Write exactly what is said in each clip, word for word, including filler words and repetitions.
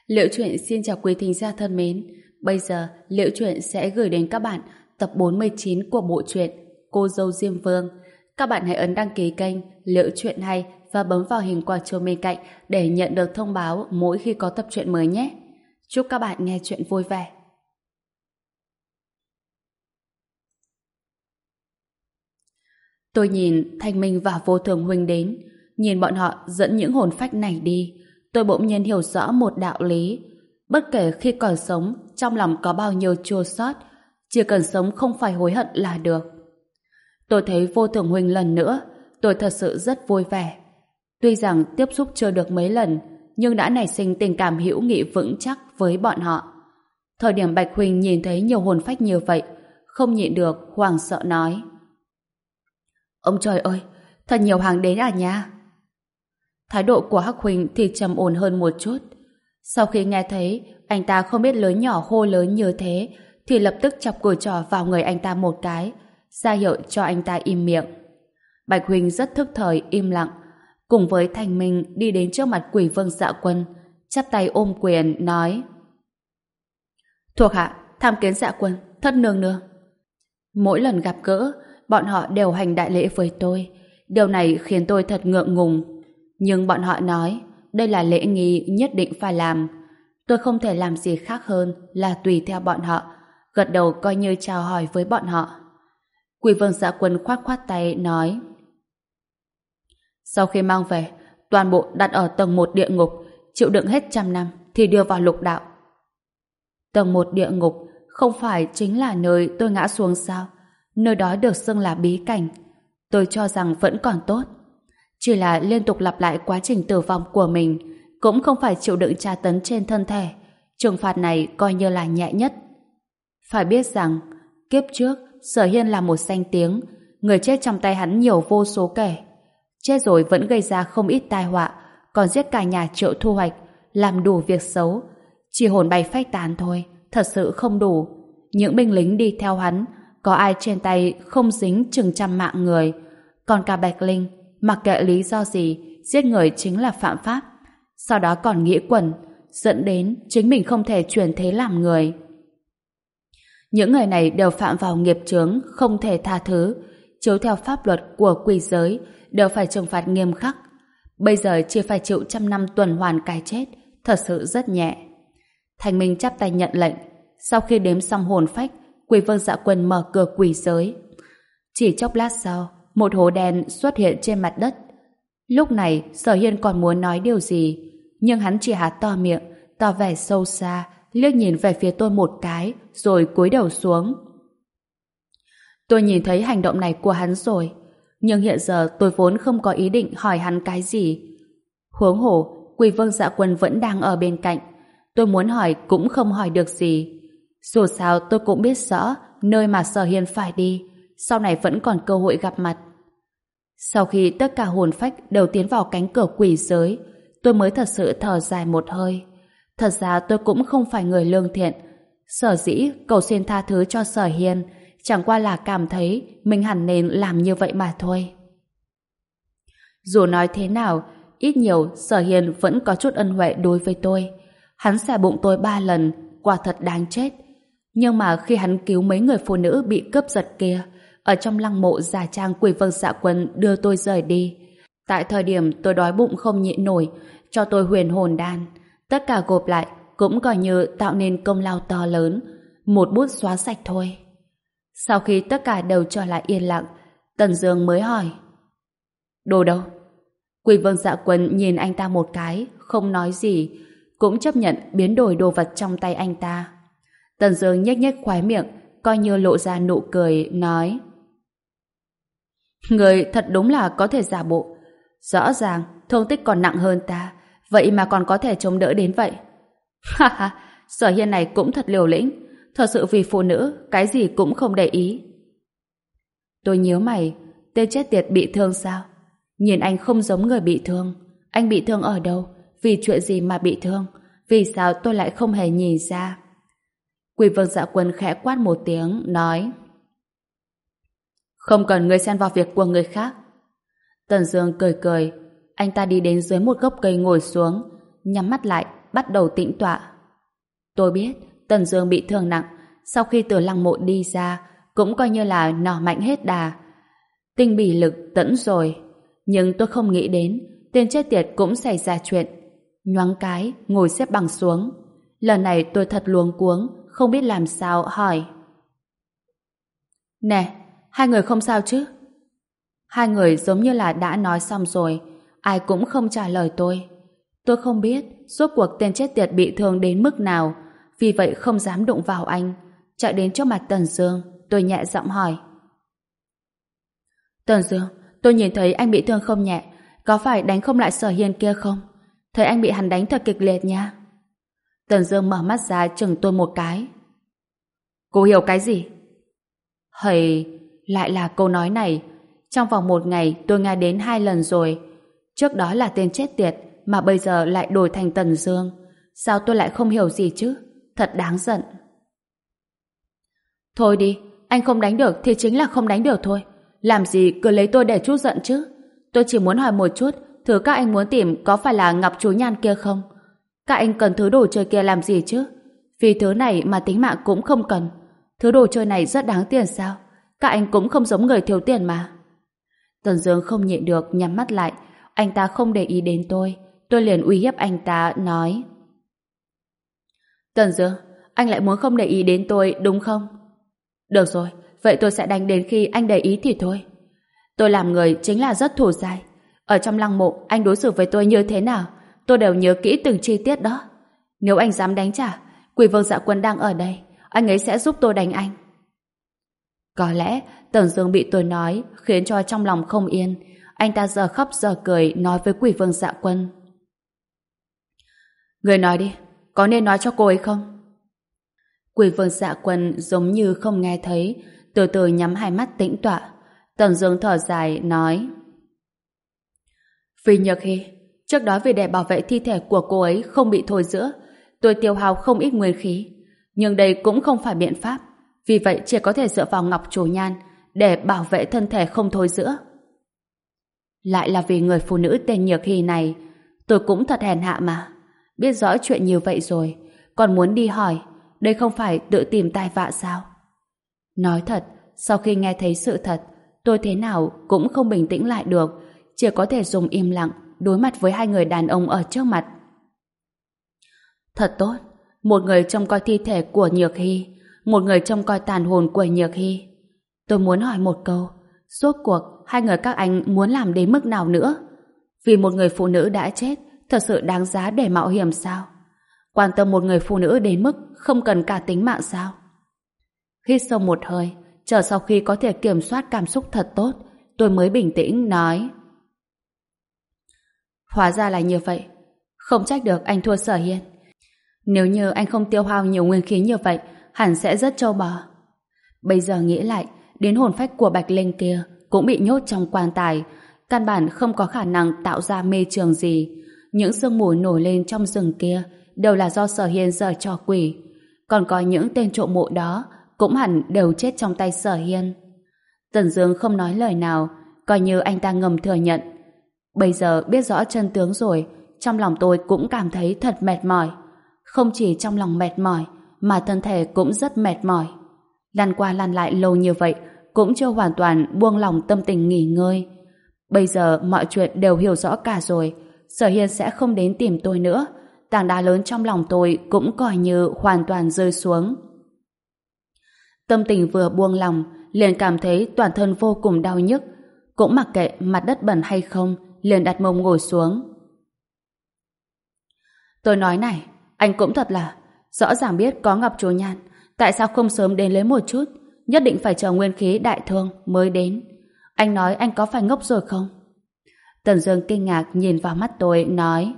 Liễu Chuyện xin chào quý thính giả thân mến. Bây giờ Liễu Chuyện sẽ gửi đến các bạn tập bốn mươi chín của bộ truyện Cô dâu Diêm Vương. Các bạn hãy ấn đăng ký kênh Liễu Chuyện Hay và bấm vào hình quả chuông bên cạnh để nhận được thông báo mỗi khi có tập truyện mới nhé. Chúc các bạn nghe chuyện vui vẻ. Tôi nhìn Thanh Minh và Vô Thường Huynh đến, nhìn bọn họ dẫn những hồn phách này đi. Tôi bỗng nhiên hiểu rõ một đạo lý. Bất kể khi còn sống, trong lòng có bao nhiêu chua xót, chỉ cần sống không phải hối hận là được. Tôi thấy Vô Thường Huynh lần nữa, tôi thật sự rất vui vẻ. Tuy rằng tiếp xúc chưa được mấy lần, nhưng đã nảy sinh tình cảm hữu nghị vững chắc với bọn họ. Thời điểm Bạch Huynh nhìn thấy nhiều hồn phách như vậy, không nhịn được, hoảng sợ nói: Ông trời ơi, thật nhiều hàng đến à nha. Thái độ của Hắc Huynh thì trầm ổn hơn một chút. Sau khi nghe thấy anh ta không biết lớn nhỏ hô lớn như thế, thì lập tức chọc cùi trỏ vào người anh ta một cái, ra hiệu cho anh ta im miệng. Bạch Huynh rất thức thời im lặng, cùng với Thanh Minh đi đến trước mặt Quỷ Vương Dạ Quân, chắp tay ôm quyền nói: Thuộc hạ tham kiến Dạ Quân, thất nương nương. Mỗi lần gặp gỡ, bọn họ đều hành đại lễ với tôi. Điều này khiến tôi thật ngượng ngùng. Nhưng bọn họ nói đây là lễ nghi nhất định phải làm. Tôi không thể làm gì khác hơn là tùy theo bọn họ, gật đầu coi như chào hỏi với bọn họ. Quỷ Vương Dạ Quân khoát khoát tay nói: Sau khi mang về, toàn bộ đặt ở tầng một địa ngục, chịu đựng hết trăm năm thì đưa vào lục đạo. Tầng một địa ngục không phải chính là nơi tôi ngã xuống sao? Nơi đó được xưng là bí cảnh. Tôi cho rằng vẫn còn tốt. Chỉ là liên tục lặp lại quá trình tử vong của mình, cũng không phải chịu đựng tra tấn trên thân thể. Trừng phạt này coi như là nhẹ nhất. Phải biết rằng, kiếp trước, Sở Hiên là một danh tiếng, người chết trong tay hắn nhiều vô số kể. Chết rồi vẫn gây ra không ít tai họa, còn giết cả nhà Triệu Thu Hoạch, làm đủ việc xấu. Chỉ hồn bay phách tán thôi, thật sự không đủ. Những binh lính đi theo hắn, có ai trên tay không dính chừng trăm mạng người. Còn cả Bạch Linh, mặc kệ lý do gì, giết người chính là phạm pháp. Sau đó còn nghĩ quẩn, dẫn đến chính mình không thể chuyển thế làm người. Những người này đều phạm vào nghiệp chướng không thể tha thứ, chiếu theo pháp luật của quỷ giới đều phải trừng phạt nghiêm khắc. Bây giờ chỉ phải chịu trăm năm tuần hoàn cái chết, thật sự rất nhẹ. Thanh Minh chắp tay nhận lệnh. Sau khi đếm xong hồn phách, Quỷ Vương Dạ Quân mở cửa quỷ giới. Chỉ chốc lát sau, một hố đen xuất hiện trên mặt đất. Lúc này Sở Hiên còn muốn nói điều gì, nhưng hắn chỉ há to miệng, tỏ vẻ sâu xa, liếc nhìn về phía tôi một cái, rồi cúi đầu xuống. Tôi nhìn thấy hành động này của hắn rồi, nhưng hiện giờ tôi vốn không có ý định hỏi hắn cái gì. Huống hồ, Quỷ Vương Dạ Quân vẫn đang ở bên cạnh. Tôi muốn hỏi cũng không hỏi được gì. Dù sao tôi cũng biết rõ nơi mà Sở Hiên phải đi, sau này vẫn còn cơ hội gặp mặt. Sau khi tất cả hồn phách đều tiến vào cánh cửa quỷ giới, tôi mới thật sự thở dài một hơi. Thật ra tôi cũng không phải người lương thiện. Sở dĩ cầu xin tha thứ cho Sở Hiên chẳng qua là cảm thấy mình hẳn nên làm như vậy mà thôi. Dù nói thế nào, ít nhiều Sở Hiên vẫn có chút ân huệ đối với tôi. Hắn xẻ bụng tôi ba lần, quả thật đáng chết. Nhưng mà khi hắn cứu mấy người phụ nữ bị cướp giật kia, ở trong lăng mộ giả trang Quỷ Vương Dạ Quân đưa tôi rời đi. Tại thời điểm tôi đói bụng không nhịn nổi, cho tôi huyền hồn đan. Tất cả gộp lại cũng coi như tạo nên công lao to lớn, một bút xóa sạch thôi. Sau khi tất cả đều trở lại yên lặng, Tần Dương mới hỏi: Đồ đâu? Quỷ Vương Dạ Quân nhìn anh ta một cái, không nói gì, cũng chấp nhận biến đổi đồ vật trong tay anh ta. Tần Dương nhếch nhếch khóe miệng, coi như lộ ra nụ cười, nói: Người thật đúng là có thể giả bộ. Rõ ràng thương tích còn nặng hơn ta, vậy mà còn có thể chống đỡ đến vậy. Ha ha, Sở Hiên này cũng thật liều lĩnh, thật sự vì phụ nữ cái gì cũng không để ý. Tôi nhíu mày, tên chết tiệt bị thương sao? Nhìn anh không giống người bị thương. Anh bị thương ở đâu? Vì chuyện gì mà bị thương? Vì sao tôi lại không hề nhìn ra? Quỷ Vương Dạ Quân khẽ quát một tiếng, nói: Không cần ngươi xen vào việc của người khác. Tần Dương cười cười, anh ta đi đến dưới một gốc cây ngồi xuống, nhắm mắt lại, bắt đầu tĩnh tọa. Tôi biết Tần Dương bị thương nặng, sau khi từ lăng mộ đi ra cũng coi như là nỏ mạnh hết đà. Tinh bỉ lực tẫn rồi, nhưng tôi không nghĩ đến tên chết tiệt cũng xảy ra chuyện. Nhoáng cái ngồi xếp bằng xuống. Lần này tôi thật luống cuống, không biết làm sao hỏi. Nè, hai người không sao chứ? Hai người giống như là đã nói xong rồi, ai cũng không trả lời tôi. Tôi không biết rốt cuộc tên chết tiệt bị thương đến mức nào, vì vậy không dám đụng vào anh. Chạy đến trước mặt Tần Dương, tôi nhẹ giọng hỏi. Tần Dương, tôi nhìn thấy anh bị thương không nhẹ, có phải đánh không lại Sở Hiên kia không? Thấy anh bị hắn đánh thật kịch liệt nha. Tần Dương mở mắt ra chừng tôi một cái. Cô hiểu cái gì? Hầy, lại là câu nói này. Trong vòng một ngày tôi nghe đến hai lần rồi. Trước đó là tên chết tiệt, mà bây giờ lại đổi thành Tần Dương. Sao tôi lại không hiểu gì chứ? Thật đáng giận. Thôi đi, anh không đánh được thì chính là không đánh được thôi. Làm gì cứ lấy tôi để chút giận chứ? Tôi chỉ muốn hỏi một chút, thứ các anh muốn tìm có phải là Ngọc Chú Nhan kia không? Các anh cần thứ đồ chơi kia làm gì chứ? Vì thứ này mà tính mạng cũng không cần. Thứ đồ chơi này rất đáng tiền sao? Các anh cũng không giống người thiếu tiền mà. Tần Dương không nhịn được nhắm mắt lại. Anh ta không để ý đến tôi. Tôi liền uy hiếp anh ta nói: Tần Dương, anh lại muốn không để ý đến tôi đúng không? Được rồi, vậy tôi sẽ đánh đến khi anh để ý thì thôi. Tôi làm người chính là rất thù dai. Ở trong lăng mộ anh đối xử với tôi như thế nào tôi đều nhớ kỹ từng chi tiết đó. Nếu anh dám đánh trả, Quỷ Vương Dạ Quân đang ở đây, anh ấy sẽ giúp tôi đánh anh. Có lẽ Tần Dương bị tôi nói khiến cho trong lòng không yên. Anh ta giờ khóc giờ cười nói với Quỷ Vương Dạ Quân: Người nói đi, có nên nói cho cô ấy không? Quỷ Vương Dạ Quân giống như không nghe thấy, từ từ nhắm hai mắt tĩnh tọa. Tần Dương thở dài nói: Vì Nhược Hy, trước đó vì để bảo vệ thi thể của cô ấy không bị thối rữa, tôi tiêu hao không ít nguyên khí, nhưng đây cũng không phải biện pháp, vì vậy chỉ có thể dựa vào Ngọc Chủ Nhan để bảo vệ thân thể không thối rữa. Lại là vì người phụ nữ tên Nhược Hy này, tôi cũng thật hèn hạ mà. Biết rõ chuyện như vậy rồi, còn muốn đi hỏi, đây không phải tự tìm tai vạ sao? Nói thật, sau khi nghe thấy sự thật, tôi thế nào cũng không bình tĩnh lại được, chỉ có thể dùng im lặng đối mặt với hai người đàn ông ở trước mặt. Thật tốt, một người trông coi thi thể của Nhược Hy, một người trông coi tàn hồn của Nhược Hy. Tôi muốn hỏi một câu, rốt cuộc hai người các anh muốn làm đến mức nào nữa? Vì một người phụ nữ đã chết, thật sự đáng giá để mạo hiểm sao? Quan tâm một người phụ nữ đến mức không cần cả tính mạng sao? Hít sâu một hơi, chờ sau khi có thể kiểm soát cảm xúc thật tốt, tôi mới bình tĩnh nói: Hóa ra là như vậy, không trách được anh thua Sở Hiên. Nếu như anh không tiêu hao nhiều nguyên khí như vậy, hẳn sẽ rất trâu bò. Bây giờ nghĩ lại, đến hồn phách của Bạch Linh kia cũng bị nhốt trong quan tài, căn bản không có khả năng tạo ra mê trường gì. Những sương mù nổi lên trong rừng kia đều là do Sở Hiên giở trò quỷ, còn có những tên trộm mộ đó cũng hẳn đều chết trong tay Sở Hiên. Tần Dương không nói lời nào, coi như anh ta ngầm thừa nhận. Bây giờ biết rõ chân tướng rồi, trong lòng tôi cũng cảm thấy thật mệt mỏi. Không chỉ trong lòng mệt mỏi, mà thân thể cũng rất mệt mỏi. Lăn qua lăn lại lâu như vậy, cũng chưa hoàn toàn buông lòng tâm tình nghỉ ngơi. Bây giờ mọi chuyện đều hiểu rõ cả rồi, Sở Hiên sẽ không đến tìm tôi nữa. Tảng đá lớn trong lòng tôi cũng coi như hoàn toàn rơi xuống. Tâm tình vừa buông lòng, liền cảm thấy toàn thân vô cùng đau nhức. Cũng mặc kệ mặt đất bẩn hay không, liền đặt mông ngồi xuống. Tôi nói này, anh cũng thật là, rõ ràng biết có Ngọc Chủ Nhan, tại sao không sớm đến lấy một chút, nhất định phải chờ nguyên khí đại thương mới đến. Anh nói anh có phải ngốc rồi không? Tần Dương kinh ngạc nhìn vào mắt tôi, nói: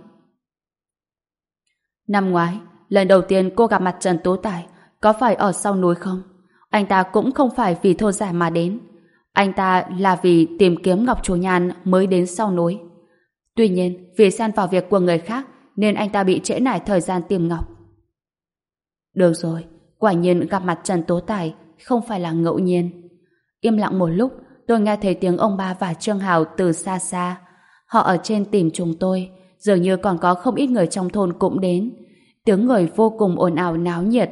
Năm ngoái, lần đầu tiên cô gặp mặt Trần Tú Tài, có phải ở sau núi không? Anh ta cũng không phải vì thô giải mà đến. Anh ta là vì tìm kiếm Ngọc Chủ Nhan mới đến sau núi. Tuy nhiên, vì xen vào việc của người khác, nên anh ta bị trễ nải thời gian tìm Ngọc. Được rồi, quả nhiên gặp mặt Trần Tố Tài không phải là ngẫu nhiên. Im lặng một lúc, tôi nghe thấy tiếng ông ba và Trương Hào từ xa xa. Họ ở trên tìm chúng tôi, dường như còn có không ít người trong thôn cũng đến. Tiếng người vô cùng ồn ào náo nhiệt.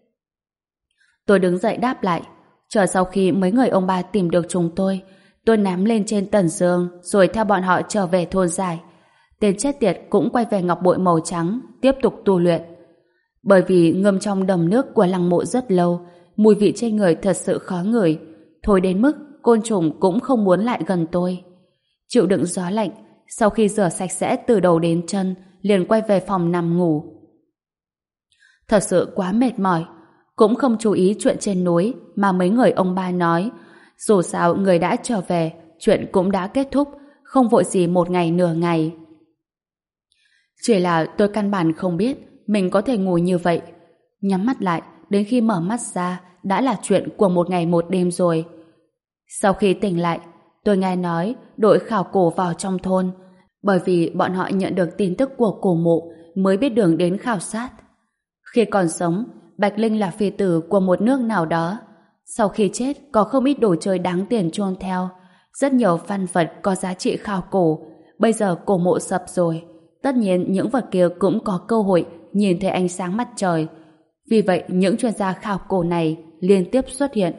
Tôi đứng dậy đáp lại. Chờ sau khi mấy người ông bà tìm được chúng tôi, tôi ném lên trên tần dương rồi theo bọn họ trở về thôn giải. Tên chết tiệt cũng quay về ngọc bội màu trắng, tiếp tục tu luyện. Bởi vì ngâm trong đầm nước của lăng mộ rất lâu, mùi vị trên người thật sự khó ngửi, thôi đến mức côn trùng cũng không muốn lại gần tôi. Chịu đựng gió lạnh, sau khi rửa sạch sẽ từ đầu đến chân, liền quay về phòng nằm ngủ. Thật sự quá mệt mỏi, cũng không chú ý chuyện trên núi mà mấy người ông ba nói. Dù sao người đã trở về, chuyện cũng đã kết thúc, không vội gì một ngày nửa ngày. Chỉ là tôi căn bản không biết mình có thể ngủ như vậy. Nhắm mắt lại, đến khi mở mắt ra đã là chuyện của một ngày một đêm rồi. Sau khi tỉnh lại, tôi nghe nói đội khảo cổ vào trong thôn, bởi vì bọn họ nhận được tin tức của cổ mộ mới biết đường đến khảo sát. Khi còn sống, Bạch Linh là phi tử của một nước nào đó. Sau khi chết, có không ít đồ chơi đáng tiền chôn theo, rất nhiều văn vật có giá trị khảo cổ. Bây giờ cổ mộ sập rồi, tất nhiên những vật kia cũng có cơ hội nhìn thấy ánh sáng mặt trời. Vì vậy, những chuyên gia khảo cổ này liên tiếp xuất hiện.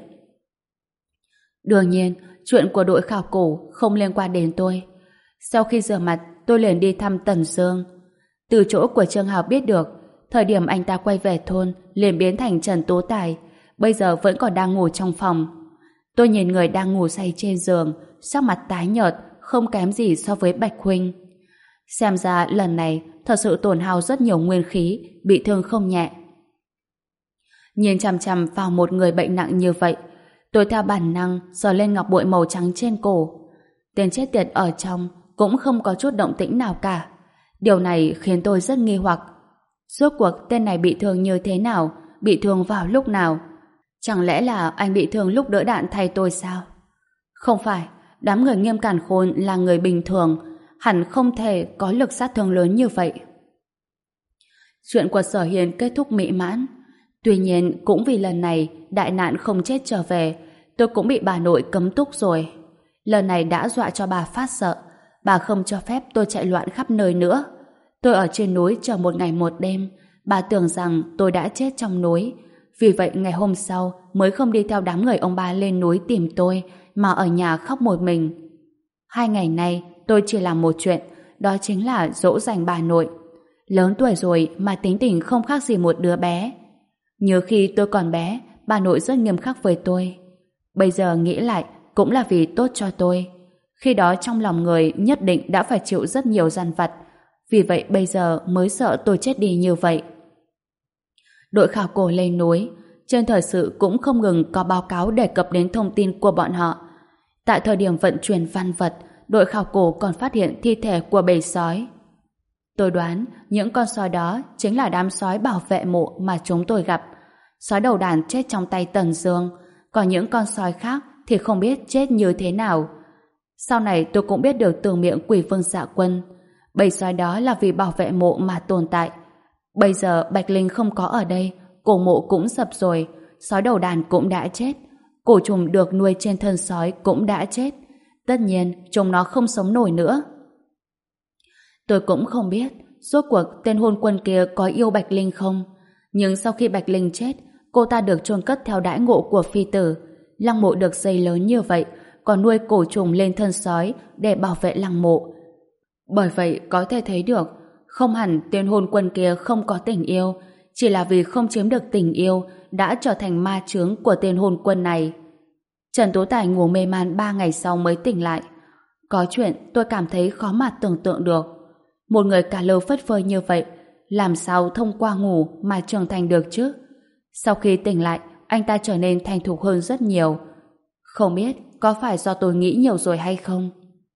Đương nhiên, chuyện của đội khảo cổ không liên quan đến tôi. Sau khi rửa mặt, tôi liền đi thăm Tần Dương. Từ chỗ của Trương Hào biết được, thời điểm anh ta quay về thôn liền biến thành Trần Tố Tài, bây giờ vẫn còn đang ngủ trong phòng. Tôi nhìn người đang ngủ say trên giường, sắc mặt tái nhợt, không kém gì so với Bạch Huynh. Xem ra lần này thật sự tổn hao rất nhiều nguyên khí, bị thương không nhẹ. Nhìn chằm chằm vào một người bệnh nặng như vậy, tôi theo bản năng sờ lên ngọc bội màu trắng trên cổ. Tên chết tiệt ở trong cũng không có chút động tĩnh nào cả. Điều này khiến tôi rất nghi hoặc. Rốt cuộc tên này bị thương như thế nào, bị thương vào lúc nào? Chẳng lẽ là anh bị thương lúc đỡ đạn thay tôi sao? Không phải, đám người Nghiêm Càn Khôn là người bình thường, hẳn không thể có lực sát thương lớn như vậy. Chuyện của Sở Hiền kết thúc mỹ mãn. Tuy nhiên, cũng vì lần này đại nạn không chết trở về, tôi cũng bị bà nội cấm túc rồi. Lần này đã dọa cho bà phát sợ, bà không cho phép tôi chạy loạn khắp nơi nữa. Tôi ở trên núi chờ một ngày một đêm, bà tưởng rằng tôi đã chết trong núi. Vì vậy ngày hôm sau mới không đi theo đám người ông ba lên núi tìm tôi, mà ở nhà khóc một mình. Hai ngày nay tôi chỉ làm một chuyện, đó chính là dỗ dành bà nội. Lớn tuổi rồi mà tính tình không khác gì một đứa bé. Nhớ khi tôi còn bé, bà nội rất nghiêm khắc với tôi. Bây giờ nghĩ lại cũng là vì tốt cho tôi. Khi đó trong lòng người nhất định đã phải chịu rất nhiều gian vặt. Vì vậy bây giờ mới sợ tôi chết đi như vậy. Đội khảo cổ lên núi, trên thời sự cũng không ngừng có báo cáo đề cập đến thông tin của bọn họ. Tại thời điểm vận chuyển văn vật, đội khảo cổ còn phát hiện thi thể của bầy sói. Tôi đoán những con sói đó chính là đám sói bảo vệ mộ mà chúng tôi gặp. Sói đầu đàn chết trong tay Tần Dương, còn những con sói khác thì không biết chết như thế nào. Sau này tôi cũng biết được từ miệng Quỷ Vương Dạ Quân, bầy sói đó là vì bảo vệ mộ mà tồn tại. Bây giờ Bạch Linh không có ở đây, cổ mộ cũng sập rồi, sói đầu đàn cũng đã chết, cổ trùng được nuôi trên thân sói cũng đã chết. Tất nhiên chúng nó không sống nổi nữa. Tôi cũng không biết rốt cuộc tên hôn quân kia có yêu Bạch Linh không, nhưng sau khi Bạch Linh chết, cô ta được chôn cất theo đãi ngộ của phi tử. Lăng mộ được xây lớn như vậy, còn nuôi cổ trùng lên thân sói để bảo vệ lăng mộ. Bởi vậy có thể thấy được, không hẳn tên hôn quân kia không có tình yêu, chỉ là vì không chiếm được tình yêu đã trở thành ma chướng của tên hôn quân này. Trần Tố Tài ngủ mê man ba ngày sau mới tỉnh lại. Có chuyện tôi cảm thấy khó mà tưởng tượng được. Một người cả lơ phất phơ như vậy, làm sao thông qua ngủ mà trưởng thành được chứ? Sau khi tỉnh lại, anh ta trở nên thành thục hơn rất nhiều. Không biết có phải do tôi nghĩ nhiều rồi hay không?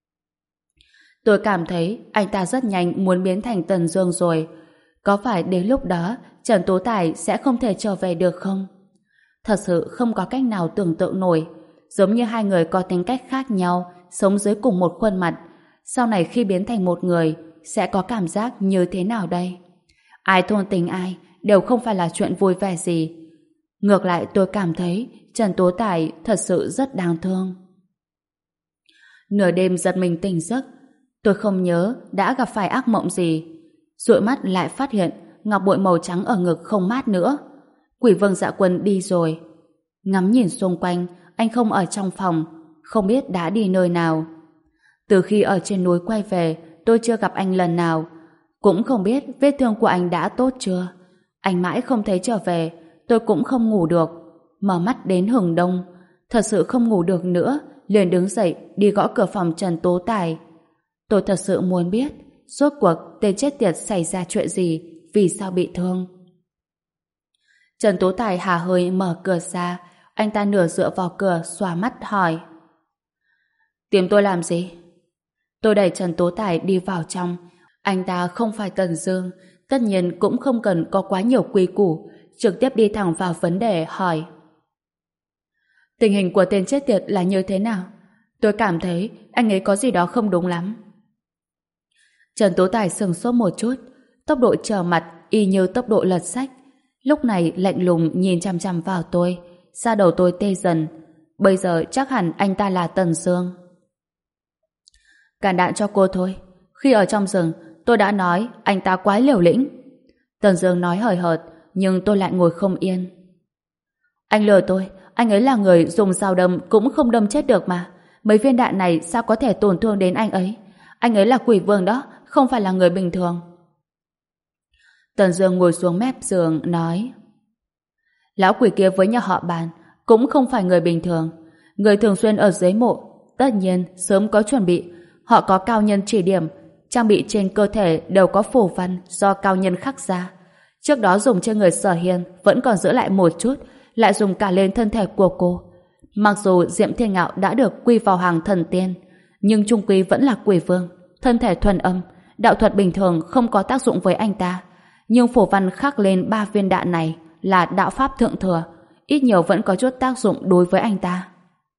Tôi cảm thấy anh ta rất nhanh muốn biến thành Tần Dương rồi. Có phải đến lúc đó Trần Tố Tài sẽ không thể trở về được không? Thật sự không có cách nào tưởng tượng nổi. Giống như hai người có tính cách khác nhau, sống dưới cùng một khuôn mặt. Sau này khi biến thành một người, sẽ có cảm giác như thế nào đây? Ai thôn tình ai đều không phải là chuyện vui vẻ gì. Ngược lại tôi cảm thấy Trần Tố Tài thật sự rất đáng thương. Nửa đêm giật mình tỉnh giấc, Tôi không nhớ đã gặp phải ác mộng gì. Dụi mắt lại phát hiện ngọc bội màu trắng ở ngực không mát nữa. Quỷ Vương Dạ Quân đi rồi. Ngắm nhìn xung quanh, anh không ở trong phòng, không biết đã đi nơi nào. Từ khi ở trên núi quay về, tôi chưa gặp anh lần nào. Cũng không biết vết thương của anh đã tốt chưa. Anh mãi không thấy trở về, tôi cũng không ngủ được. Mở mắt đến hừng đông, thật sự không ngủ được nữa, liền đứng dậy đi gõ cửa phòng Trần Tố Tài. Tôi thật sự muốn biết rốt cuộc tên chết tiệt xảy ra chuyện gì, vì sao bị thương. Trần Tố Tài hà hơi mở cửa ra, anh ta nửa dựa vào cửa xòa mắt hỏi: Tìm tôi làm gì? Tôi đẩy Trần Tố Tài đi vào trong. Anh ta không phải Tần Dương, tất nhiên cũng không cần có quá nhiều quy củ, trực tiếp đi thẳng vào vấn đề hỏi: Tình hình của tên chết tiệt là như thế nào? Tôi cảm thấy anh ấy có gì đó không đúng lắm. Trần Tố Tài sừng sốt một chút, tốc độ trở mặt y như tốc độ lật sách. Lúc này lạnh lùng nhìn chăm chăm vào tôi, da đầu tôi tê dần. Bây giờ chắc hẳn anh ta là Tần Dương. Cản đạn cho cô thôi. Khi ở trong rừng, tôi đã nói anh ta quá liều lĩnh. Tần Dương nói hời hợt, nhưng tôi lại ngồi không yên. Anh lừa tôi, anh ấy là người dùng dao đâm cũng không đâm chết được mà. Mấy viên đạn này sao có thể tổn thương đến anh ấy? Anh ấy là quỷ vương đó, không phải là người bình thường. Tần Dương ngồi xuống mép giường, nói: Lão quỷ kia với nhà họ Bàn cũng không phải người bình thường. Người thường xuyên ở dưới mộ, tất nhiên sớm có chuẩn bị. Họ có cao nhân chỉ điểm, trang bị trên cơ thể đều có phù văn do cao nhân khắc ra. Trước đó dùng trên người Sở Hiên vẫn còn giữ lại một chút, lại dùng cả lên thân thể của cô. Mặc dù Diệm Thiên Ngạo đã được quy vào hàng thần tiên, nhưng trung quy vẫn là quỷ vương, thân thể thuần âm, đạo thuật bình thường không có tác dụng với anh ta. Nhưng phù văn khắc lên ba viên đạn này là đạo pháp thượng thừa, ít nhiều vẫn có chút tác dụng đối với anh ta.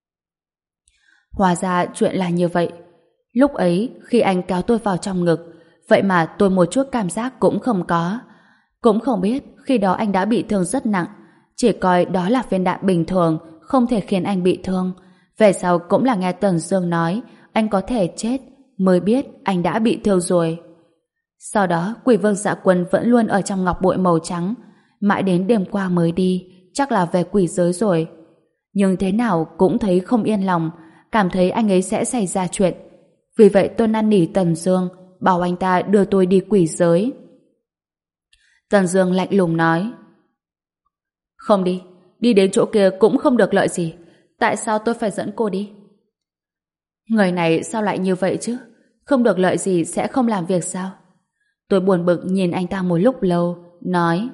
Hóa ra chuyện là như vậy. Lúc ấy khi anh kéo tôi vào trong ngực, vậy mà tôi một chút cảm giác cũng không có. Cũng không biết khi đó anh đã bị thương rất nặng, chỉ coi đó là viên đạn bình thường, không thể khiến anh bị thương. Về sau cũng là nghe Tần Dương nói anh có thể chết, mới biết anh đã bị thương rồi. Sau đó Quỷ Vương Dạ Quân vẫn luôn ở trong ngọc bội màu trắng, mãi đến đêm qua mới đi, chắc là về quỷ giới rồi. Nhưng thế nào cũng thấy không yên lòng, cảm thấy anh ấy sẽ xảy ra chuyện. Vì vậy tôi năn nỉ Tần Dương, bảo anh ta đưa tôi đi quỷ giới. Tần Dương lạnh lùng nói: Không đi, đi đến chỗ kia cũng không được lợi gì. Tại sao tôi phải dẫn cô đi? Người này sao lại như vậy chứ? Không được lợi gì sẽ không làm việc sao? Tôi buồn bực nhìn anh ta một lúc lâu, nói: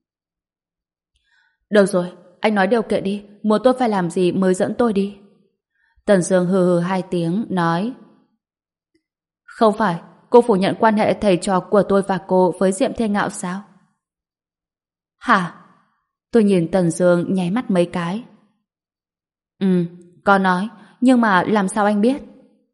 Được rồi, anh nói điều kiện đi, muốn tôi phải làm gì mới dẫn tôi đi. Tần Dương hừ hừ hai tiếng, nói: Không phải, cô phủ nhận quan hệ thầy trò của tôi và cô với Diệm Thiên Ngạo sao? Hả? Tôi nhìn Tần Dương nháy mắt mấy cái. Ừ, có nói, nhưng mà làm sao anh biết?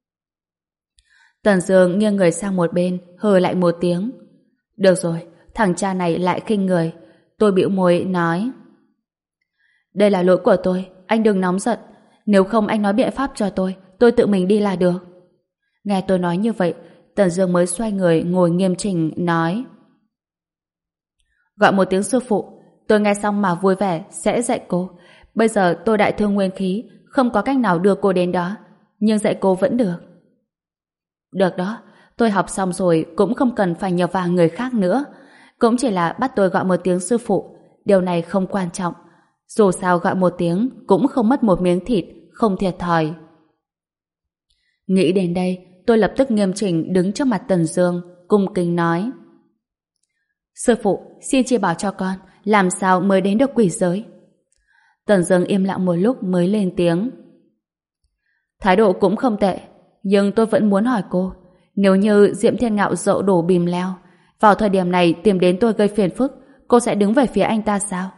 Tần Dương nghiêng người sang một bên, hừ lại một tiếng. Được rồi, thằng cha này lại khinh người. Tôi bĩu môi nói: Đây là lỗi của tôi, anh đừng nóng giận. Nếu không anh nói biện pháp cho tôi, tôi tự mình đi là được. Nghe tôi nói như vậy, Tần Dương mới xoay người ngồi nghiêm chỉnh, nói: Gọi một tiếng sư phụ, tôi nghe xong mà vui vẻ sẽ dạy cô. Bây giờ tôi đại thương nguyên khí, không có cách nào đưa cô đến đó, nhưng dạy cô vẫn được. Được đó, tôi học xong rồi cũng không cần phải nhờ vào người khác nữa. Cũng chỉ là bắt tôi gọi một tiếng sư phụ, điều này không quan trọng. Dù sao gọi một tiếng cũng không mất một miếng thịt, không thiệt thòi. Nghĩ đến đây, tôi lập tức nghiêm chỉnh đứng trước mặt Tần Dương, cung kính nói: Sư phụ, xin chỉ bảo cho con làm sao mới đến được quỷ giới. Tần Dương im lặng một lúc mới lên tiếng: Thái độ cũng không tệ, nhưng tôi vẫn muốn hỏi cô, nếu như Diệm Thiên Ngạo dậu đổ bìm leo, vào thời điểm này tìm đến tôi gây phiền phức, cô sẽ đứng về phía anh ta sao?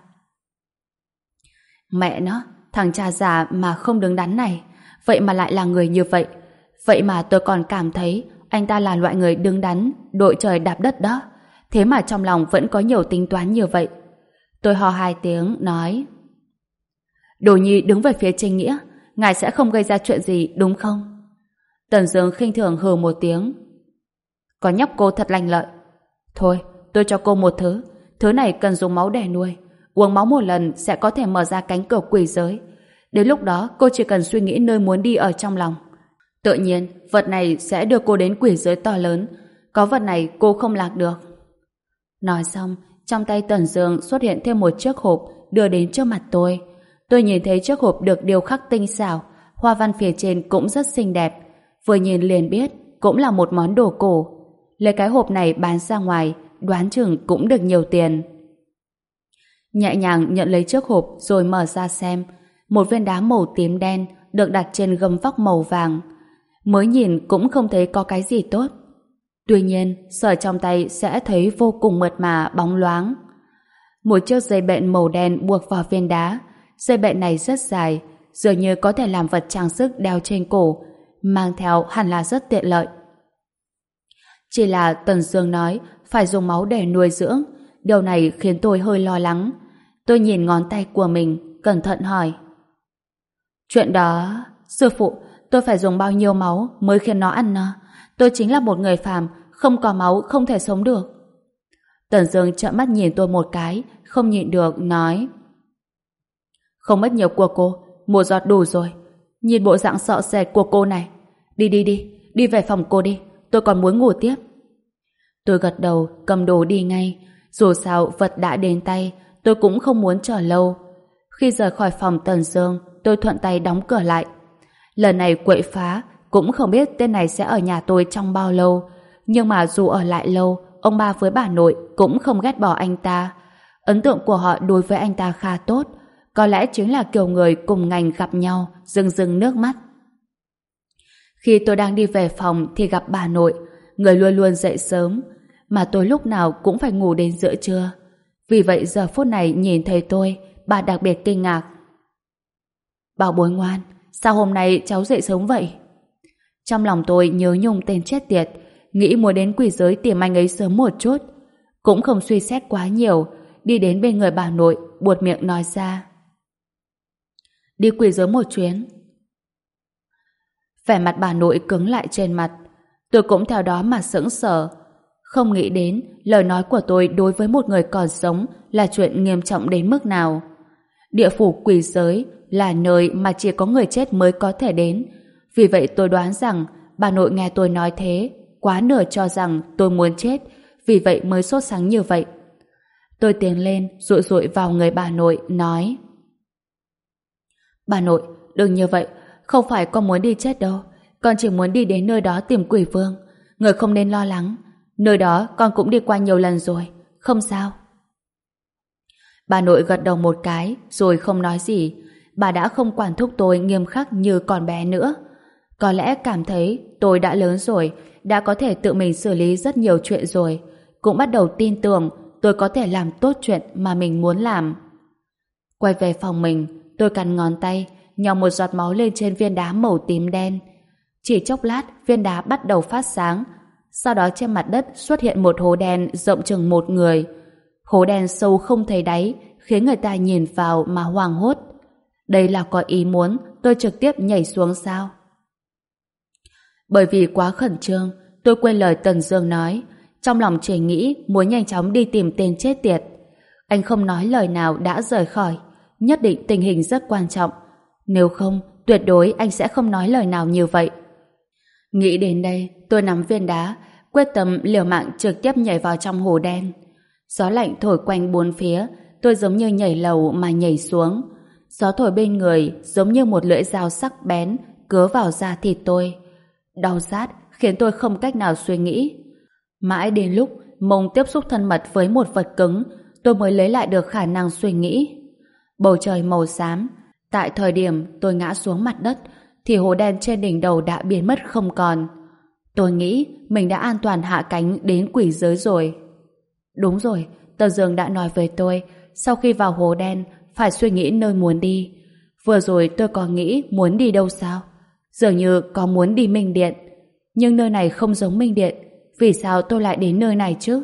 Mẹ nó, thằng cha già mà không đứng đắn này, vậy mà lại là người như vậy. Vậy mà tôi còn cảm thấy anh ta là loại người đứng đắn, đội trời đạp đất đó. Thế mà trong lòng vẫn có nhiều tính toán như vậy. Tôi ho hai tiếng, nói: Đồ Nhi đứng về phía chính nghĩa, ngài sẽ không gây ra chuyện gì đúng không? Tần Dương khinh thường hừ một tiếng. Có nhóc cô thật lành lợi. Thôi, tôi cho cô một thứ. Thứ này cần dùng máu để nuôi. Uống máu một lần sẽ có thể mở ra cánh cửa quỷ giới. Đến lúc đó cô chỉ cần suy nghĩ nơi muốn đi ở trong lòng. Tự nhiên, vật này sẽ đưa cô đến quỷ giới to lớn. Có vật này cô không lạc được. Nói xong, trong tay Tần Dương xuất hiện thêm một chiếc hộp đưa đến trước mặt tôi. Tôi nhìn thấy chiếc hộp được điêu khắc tinh xảo, hoa văn phía trên cũng rất xinh đẹp. Vừa nhìn liền biết cũng là một món đồ cổ. Lấy cái hộp này bán ra ngoài, đoán chừng cũng được nhiều tiền. Nhẹ nhàng nhận lấy chiếc hộp rồi mở ra xem. Một viên đá màu tím đen được đặt trên gấm vóc màu vàng. Mới nhìn cũng không thấy có cái gì tốt. Tuy nhiên, sờ trong tay sẽ thấy vô cùng mượt mà, bóng loáng. Một chiếc dây bện màu đen buộc vào viên đá. Dây bện này rất dài, dường như có thể làm vật trang sức đeo trên cổ, mang theo hẳn là rất tiện lợi. Chỉ là Tần Dương nói phải dùng máu để nuôi dưỡng, điều này khiến tôi hơi lo lắng. Tôi nhìn ngón tay của mình, cẩn thận hỏi. Chuyện đó, sư phụ, tôi phải dùng bao nhiêu máu mới khiến nó ăn no? Tôi chính là một người phàm, không có máu không thể sống được. Tần Dương trợn mắt nhìn tôi một cái, không nhịn được, nói. Không mất nhiều của cô, một giọt đủ rồi. Nhìn bộ dạng sợ sệt của cô này. Đi đi đi, đi về phòng cô đi, tôi còn muốn ngủ tiếp. Tôi gật đầu, cầm đồ đi ngay. Dù sao vật đã đến tay, tôi cũng không muốn chờ lâu. Khi rời khỏi phòng Tần Dương, tôi thuận tay đóng cửa lại. Lần này quậy phá, cũng không biết tên này sẽ ở nhà tôi trong bao lâu. Nhưng mà dù ở lại lâu, ông ba với bà nội cũng không ghét bỏ anh ta. Ấn tượng của họ đối với anh ta khá tốt. Có lẽ chính là kiểu người cùng ngành gặp nhau, rưng rưng nước mắt. Khi tôi đang đi về phòng thì gặp bà nội, người luôn luôn dậy sớm, mà tôi lúc nào cũng phải ngủ đến giữa trưa. Vì vậy giờ phút này nhìn thấy tôi, bà đặc biệt kinh ngạc. Bảo bối ngoan, sao hôm nay cháu dậy sớm vậy? Trong lòng tôi nhớ nhung tên chết tiệt, nghĩ muốn đến quỷ giới tìm anh ấy sớm một chút. Cũng không suy xét quá nhiều, đi đến bên người bà nội, buột miệng nói ra. Đi quỷ giới một chuyến. Vẻ mặt bà nội cứng lại trên mặt. Tôi cũng theo đó mà sững sờ. Không nghĩ đến lời nói của tôi đối với một người còn sống là chuyện nghiêm trọng đến mức nào. Địa phủ quỷ giới là nơi mà chỉ có người chết mới có thể đến. Vì vậy tôi đoán rằng bà nội nghe tôi nói thế, quá nửa cho rằng tôi muốn chết, vì vậy mới sốt sắng như vậy. Tôi tiến lên, dụi dụi vào người bà nội, nói. Bà nội, đừng như vậy, không phải con muốn đi chết đâu, con chỉ muốn đi đến nơi đó tìm quỷ vương. Người không nên lo lắng, nơi đó con cũng đi qua nhiều lần rồi, không sao. Bà nội gật đầu một cái, rồi không nói gì. Bà đã không quản thúc tôi nghiêm khắc như còn bé nữa. Có lẽ cảm thấy tôi đã lớn rồi, đã có thể tự mình xử lý rất nhiều chuyện rồi, cũng bắt đầu tin tưởng tôi có thể làm tốt chuyện mà mình muốn làm. Quay về phòng mình, tôi cắn ngón tay, nhỏ một giọt máu lên trên viên đá màu tím đen. Chỉ chốc lát, viên đá bắt đầu phát sáng. Sau đó trên mặt đất xuất hiện một hố đen rộng chừng một người. Hố đen sâu không thấy đáy, khiến người ta nhìn vào mà hoảng hốt. Đây là có ý muốn tôi trực tiếp nhảy xuống sao? Bởi vì quá khẩn trương, tôi quên lời Tần Dương nói. Trong lòng chỉ nghĩ muốn nhanh chóng đi tìm tên chết tiệt. Anh không nói lời nào đã rời khỏi. Nhất định tình hình rất quan trọng. Nếu không, tuyệt đối anh sẽ không nói lời nào như vậy. Nghĩ đến đây, tôi nắm viên đá, quyết tâm liều mạng trực tiếp nhảy vào trong hồ đen. Gió lạnh thổi quanh bốn phía, tôi giống như nhảy lầu mà nhảy xuống. Gió thổi bên người giống như một lưỡi dao sắc bén cứa vào da thịt tôi. Đau rát khiến tôi không cách nào suy nghĩ. Mãi đến lúc mông tiếp xúc thân mật với một vật cứng, tôi mới lấy lại được khả năng suy nghĩ. Bầu trời màu xám. Tại thời điểm tôi ngã xuống mặt đất thì hố đen trên đỉnh đầu đã biến mất không còn. Tôi nghĩ mình đã an toàn hạ cánh đến quỷ giới rồi. Đúng rồi, Tần Dương đã nói với tôi sau khi vào hố đen phải suy nghĩ nơi muốn đi. Vừa rồi tôi có nghĩ muốn đi đâu sao? Dường như có muốn đi Minh Điện. Nhưng nơi này không giống Minh Điện. Vì sao tôi lại đến nơi này chứ?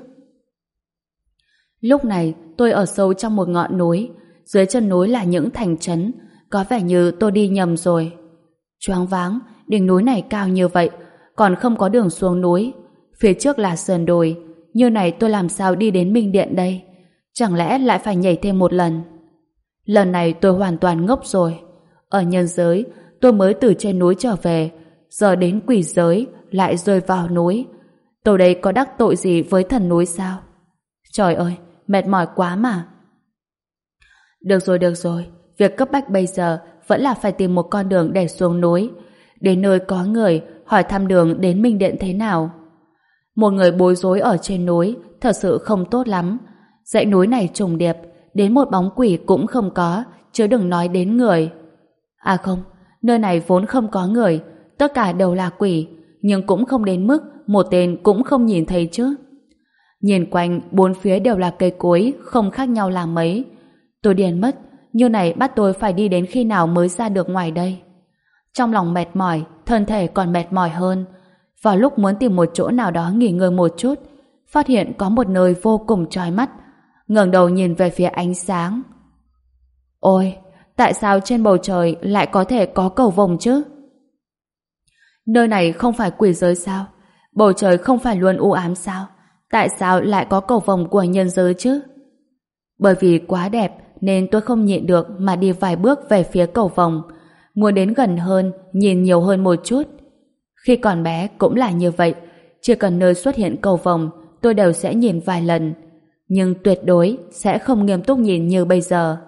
Lúc này tôi ở sâu trong một ngọn núi. Dưới chân núi là những thành trấn. Có vẻ như tôi đi nhầm rồi. Choáng váng, đỉnh núi này cao như vậy, còn không có đường xuống núi. phía trước là sườn đồi, như này tôi làm sao đi đến Minh Điện đây? Chẳng lẽ lại phải nhảy thêm một lần? Lần này tôi hoàn toàn ngốc rồi. Ở nhân giới, tôi mới từ trên núi trở về, giờ đến quỷ giới lại rơi vào núi. Tôi đây có đắc tội gì với thần núi sao? Trời ơi, mệt mỏi quá mà. Được rồi, được rồi, việc cấp bách bây giờ vẫn là phải tìm một con đường để xuống núi, đến nơi có người hỏi thăm đường đến Minh Điện thế nào. Một người bối rối ở trên núi thật sự không tốt lắm. Dãy núi này trùng điệp, đến một bóng quỷ cũng không có, chứ đừng nói đến người. À không, nơi này vốn không có người, tất cả đều là quỷ, nhưng cũng không đến mức một tên cũng không nhìn thấy chứ. Nhìn quanh, bốn phía đều là cây cối, không khác nhau là mấy. Tôi điên mất, như này bắt tôi phải đi đến khi nào mới ra được ngoài đây. Trong lòng mệt mỏi, thân thể còn mệt mỏi hơn. Vào lúc muốn tìm một chỗ nào đó nghỉ ngơi một chút, phát hiện có một nơi vô cùng chói mắt. Ngẩng đầu nhìn về phía ánh sáng. Ôi, tại sao trên bầu trời lại có thể có cầu vồng chứ? Nơi này không phải quỷ giới sao? Bầu trời không phải luôn u ám sao? Tại sao lại có cầu vồng của nhân giới chứ? Bởi vì quá đẹp nên tôi không nhịn được mà đi vài bước về phía cầu vồng, muốn đến gần hơn, nhìn nhiều hơn một chút. Khi còn bé cũng là như vậy, chỉ cần nơi xuất hiện cầu vồng tôi đều sẽ nhìn vài lần, nhưng tuyệt đối sẽ không nghiêm túc nhìn như bây giờ.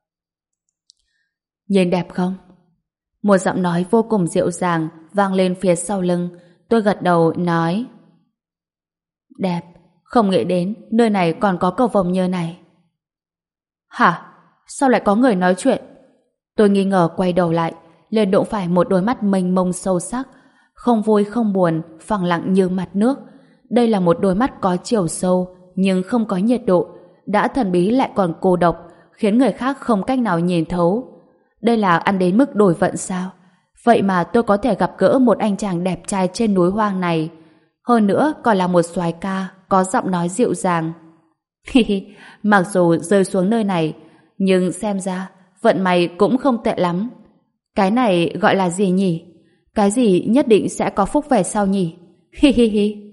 Nhìn đẹp không? Một giọng nói vô cùng dịu dàng vang lên phía sau lưng. Tôi gật đầu nói: đẹp, không nghĩ đến nơi này còn có cầu vồng như này. Hả? Sao lại có người nói chuyện? Tôi nghi ngờ quay đầu lại, liền đụng phải một đôi mắt mênh mông sâu sắc, không vui không buồn, phẳng lặng như mặt nước. Đây là một đôi mắt có chiều sâu nhưng không có nhiệt độ, đã thần bí lại còn cô độc, khiến người khác không cách nào nhìn thấu. Đây là ăn đến mức đổi vận sao? Vậy mà tôi có thể gặp gỡ một anh chàng đẹp trai trên núi hoang này, hơn nữa còn là một soái ca có giọng nói dịu dàng. Mặc dù rơi xuống nơi này, nhưng xem ra vận may cũng không tệ lắm. Cái này gọi là gì nhỉ? Cái gì nhất định sẽ có phúc về sau nhỉ? Hi hi hi.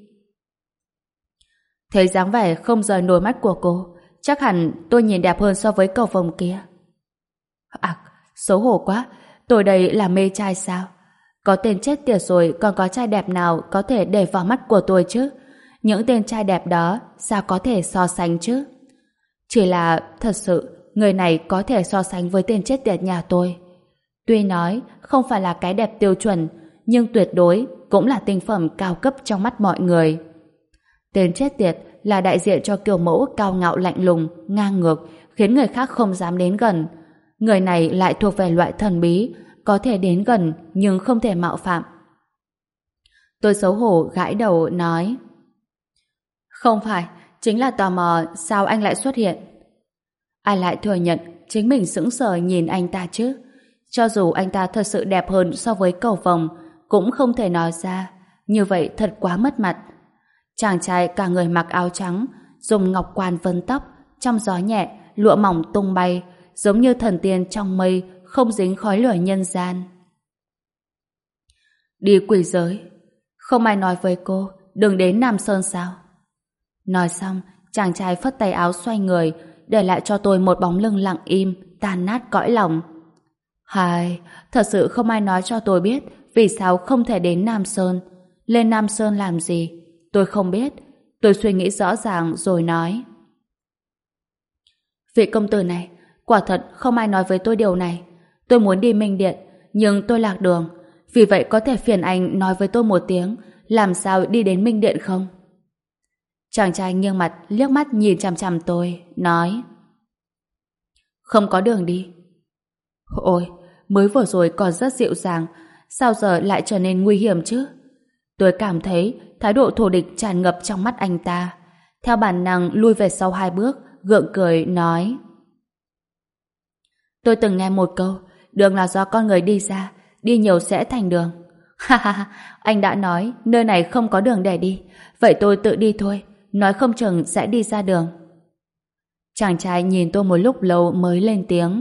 Thấy dáng vẻ không rời nổi mắt của cô, chắc hẳn tôi nhìn đẹp hơn so với cầu vồng kia. À, xấu hổ quá, tôi đây là mê trai sao? Có tên chết tiệt rồi còn có trai đẹp nào có thể để vào mắt của tôi chứ? Những tên trai đẹp đó sao có thể so sánh chứ? Chỉ là thật sự người này có thể so sánh với tên chết tiệt nhà tôi. Tuy nói không phải là cái đẹp tiêu chuẩn, nhưng tuyệt đối cũng là tinh phẩm cao cấp trong mắt mọi người. Tên chết tiệt là đại diện cho kiểu mẫu cao ngạo lạnh lùng, ngang ngược, khiến người khác không dám đến gần. Người này lại thuộc về loại thần bí, có thể đến gần nhưng không thể mạo phạm. Tôi xấu hổ gãi đầu nói: không phải, chính là tò mò sao anh lại xuất hiện. Ai lại thừa nhận chính mình sững sờ nhìn anh ta chứ? Cho dù anh ta thật sự đẹp hơn so với cầu vồng, cũng không thể nói ra, như vậy thật quá mất mặt. Chàng trai cả người mặc áo trắng, dùng ngọc quan vân tóc, trong gió nhẹ, lụa mỏng tung bay, giống như thần tiên trong mây, không dính khói lửa nhân gian. Đi quỷ giới, không ai nói với cô đừng đến Nam Sơn sao? Nói xong, chàng trai phất tay áo xoay người, để lại cho tôi một bóng lưng lặng im, tan nát cõi lòng. Hài, thật sự không ai nói cho tôi biết vì sao không thể đến Nam Sơn. Lên Nam Sơn làm gì? Tôi không biết. Tôi suy nghĩ rõ ràng rồi nói: vị công tử này, quả thật không ai nói với tôi điều này. Tôi muốn đi Minh Điện, nhưng tôi lạc đường. Vì vậy có thể phiền anh nói với tôi một tiếng, làm sao đi đến Minh Điện không? Chàng trai nghiêng mặt liếc mắt nhìn chằm chằm tôi, nói: không có đường đi. Ôi, mới vừa rồi còn rất dịu dàng, sao giờ lại trở nên nguy hiểm chứ? Tôi cảm thấy thái độ thù địch tràn ngập trong mắt anh ta. Theo bản năng lui về sau hai bước, gượng cười nói: tôi từng nghe một câu, đường là do con người đi ra, đi nhiều sẽ thành đường. Ha ha ha, anh đã nói nơi này không có đường để đi, vậy tôi tự đi thôi, nói không chừng sẽ đi ra đường. Chàng trai nhìn tôi một lúc lâu mới lên tiếng: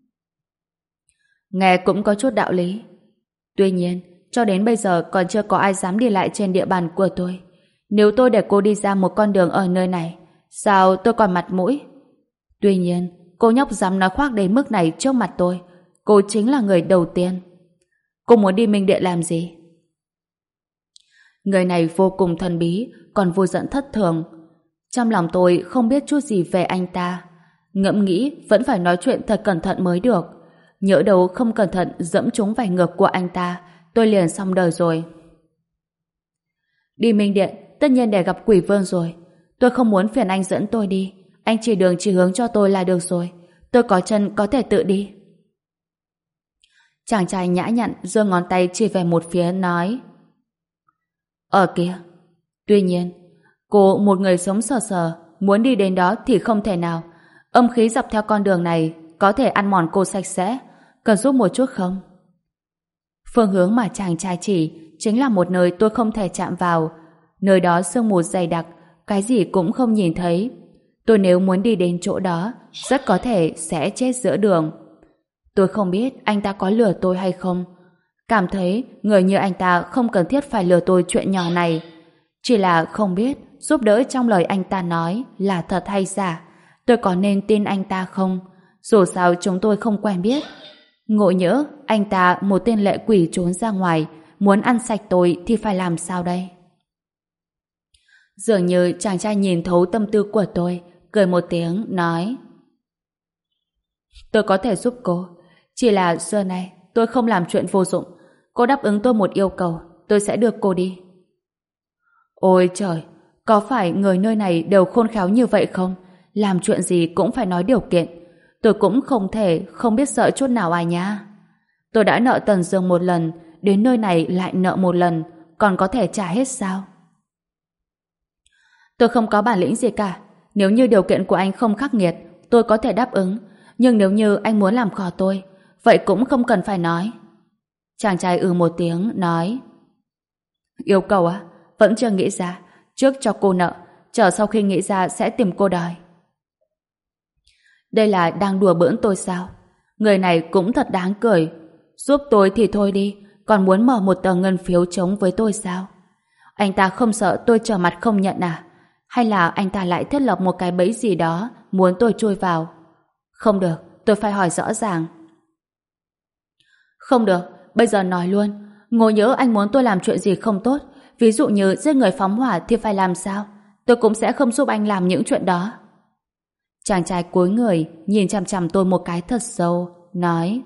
nghe cũng có chút đạo lý. Tuy nhiên, cho đến bây giờ còn chưa có ai dám đi lại trên địa bàn của tôi. Nếu tôi để cô đi ra một con đường ở nơi này, sao tôi còn mặt mũi? Tuy nhiên, cô nhóc dám nói khoác đến mức này trước mặt tôi. Cô chính là người đầu tiên. Cô muốn đi Minh Điện làm gì? Người này vô cùng thần bí, còn vô giận thất thường. Trong lòng tôi không biết chút gì về anh ta. Ngẫm nghĩ vẫn phải nói chuyện thật cẩn thận mới được. Nhỡ đâu không cẩn thận dẫm trúng vành ngược của anh ta, tôi liền xong đời rồi. Đi Minh Điện tất nhiên để gặp Quỷ Vương rồi. Tôi không muốn phiền anh dẫn tôi đi. Anh chỉ đường chỉ hướng cho tôi là được rồi. Tôi có chân có thể tự đi. Chàng trai nhã nhặn giơ ngón tay chỉ về một phía nói: ở kia. Tuy nhiên, cô một người sống sờ sờ, muốn đi đến đó thì không thể nào. Âm khí dọc theo con đường này có thể ăn mòn cô sạch sẽ. Cần giúp một chút không? Phương hướng mà chàng trai chỉ chính là một nơi tôi không thể chạm vào. Nơi đó sương mù dày đặc, cái gì cũng không nhìn thấy. Tôi nếu muốn đi đến chỗ đó, rất có thể sẽ chết giữa đường. Tôi không biết anh ta có lừa tôi hay không. Cảm thấy người như anh ta không cần thiết phải lừa tôi chuyện nhỏ này. Chỉ là không biết giúp đỡ trong lời anh ta nói là thật hay giả. Tôi có nên tin anh ta không? Dù sao chúng tôi không quen biết. Ngộ nhỡ anh ta một tên lệ quỷ trốn ra ngoài, muốn ăn sạch tôi thì phải làm sao đây? Dường như chàng trai nhìn thấu tâm tư của tôi, cười một tiếng nói: tôi có thể giúp cô, chỉ là xưa nay tôi không làm chuyện vô dụng. Cô đáp ứng tôi một yêu cầu, tôi sẽ đưa cô đi. Ôi trời, có phải người nơi này đều khôn khéo như vậy không? Làm chuyện gì cũng phải nói điều kiện. Tôi cũng không thể không biết sợ chút nào ai nhá. Tôi đã nợ Tần Dương một lần, đến nơi này lại nợ một lần, còn có thể trả hết sao? Tôi không có bản lĩnh gì cả. Nếu như điều kiện của anh không khắc nghiệt, tôi có thể đáp ứng. Nhưng nếu như anh muốn làm khó tôi, vậy cũng không cần phải nói. Chàng trai ừ một tiếng, nói: yêu cầu á? Vẫn chưa nghĩ ra. Trước cho cô nợ, chờ sau khi nghĩ ra sẽ tìm cô đòi. Đây là đang đùa bỡn tôi sao? Người này cũng thật đáng cười. Giúp tôi thì thôi đi, còn muốn mở một tờ ngân phiếu trống với tôi sao? Anh ta không sợ tôi trở mặt không nhận à? Hay là anh ta lại thiết lập một cái bẫy gì đó muốn tôi chui vào? Không được, tôi phải hỏi rõ ràng. Không được, bây giờ nói luôn. Ngộ nhỡ anh muốn tôi làm chuyện gì không tốt, ví dụ như giết người phóng hỏa thì phải làm sao? Tôi cũng sẽ không giúp anh làm những chuyện đó. Chàng trai cúi người nhìn chằm chằm tôi một cái thật sâu, nói: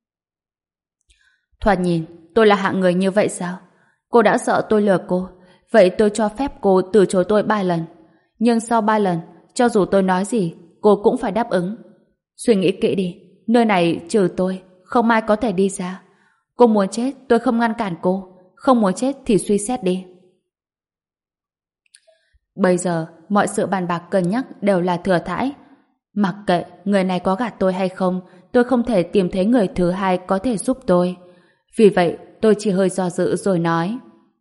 thoạt nhìn tôi là hạng người như vậy sao? Cô đã sợ tôi lừa cô, vậy tôi cho phép cô từ chối tôi ba lần. Nhưng sau ba lần, cho dù tôi nói gì, cô cũng phải đáp ứng. Suy nghĩ kỹ đi, nơi này trừ tôi, không ai có thể đi ra. Cô muốn chết, tôi không ngăn cản cô. Không muốn chết thì suy xét đi. Bây giờ, mọi sự bàn bạc cân nhắc đều là thừa thãi. Mặc kệ người này có gạt tôi hay không, tôi không thể tìm thấy người thứ hai có thể giúp tôi. Vì vậy, tôi chỉ hơi do dự rồi nói: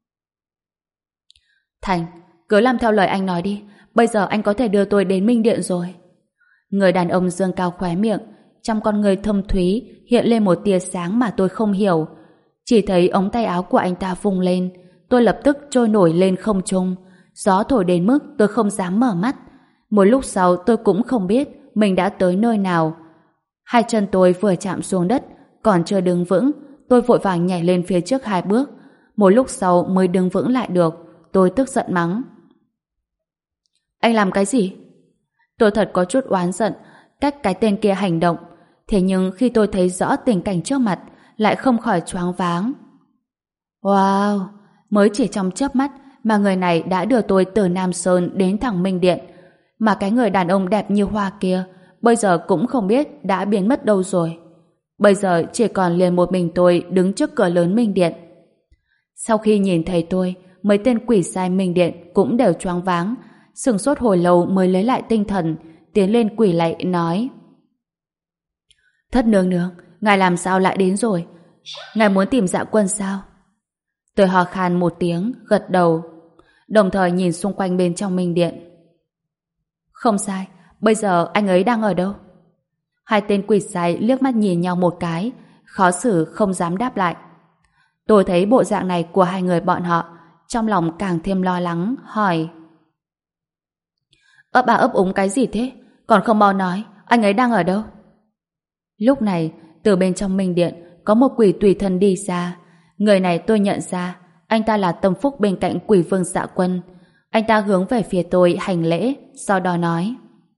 Thành, cứ làm theo lời anh nói đi. Bây giờ anh có thể đưa tôi đến Minh Điện rồi. Người đàn ông dương cao khóe miệng, trong con người thâm thúy hiện lên một tia sáng mà tôi không hiểu. Chỉ thấy ống tay áo của anh ta vung lên, tôi lập tức trôi nổi lên không trung. Gió thổi đến mức tôi không dám mở mắt. Một lúc sau tôi cũng không biết mình đã tới nơi nào. Hai chân tôi vừa chạm xuống đất, còn chưa đứng vững, tôi vội vàng nhảy lên phía trước hai bước. Một lúc sau mới đứng vững lại được. Tôi tức giận mắng: anh làm cái gì? Tôi thật có chút oán giận cách cái tên kia hành động. Thế nhưng khi tôi thấy rõ tình cảnh trước mặt, lại không khỏi choáng váng. Wow! Mới chỉ trong chớp mắt mà người này đã đưa tôi từ Nam Sơn đến thẳng Minh Điện. Mà cái người đàn ông đẹp như hoa kia bây giờ cũng không biết đã biến mất đâu rồi. Bây giờ chỉ còn liền một mình tôi đứng trước cửa lớn Minh Điện. Sau khi nhìn thấy tôi, mấy tên quỷ sai Minh Điện cũng đều choáng váng, sửng sốt hồi lâu mới lấy lại tinh thần, tiến lên quỳ lạy nói: Thất nương nương, ngài làm sao lại đến rồi? Ngài muốn tìm Dạ Quân sao? Tôi hò khan một tiếng, gật đầu, đồng thời nhìn xung quanh bên trong Minh Điện. Không sai, bây giờ anh ấy đang ở đâu? Hai tên quỷ sai liếc mắt nhìn nhau một cái, khó xử không dám đáp lại. Tôi thấy bộ dạng này của hai người bọn họ trong lòng càng thêm lo lắng, hỏi: ấp à ấp úng cái gì thế? Còn không mau nói, anh ấy đang ở đâu? Lúc này, từ bên trong minh điện có một quỷ tùy thân đi ra. Người này tôi nhận ra, anh ta là tâm phúc bên cạnh quỷ vương Dạ Quân. Anh ta hướng về phía tôi hành lễ, sau đó nói: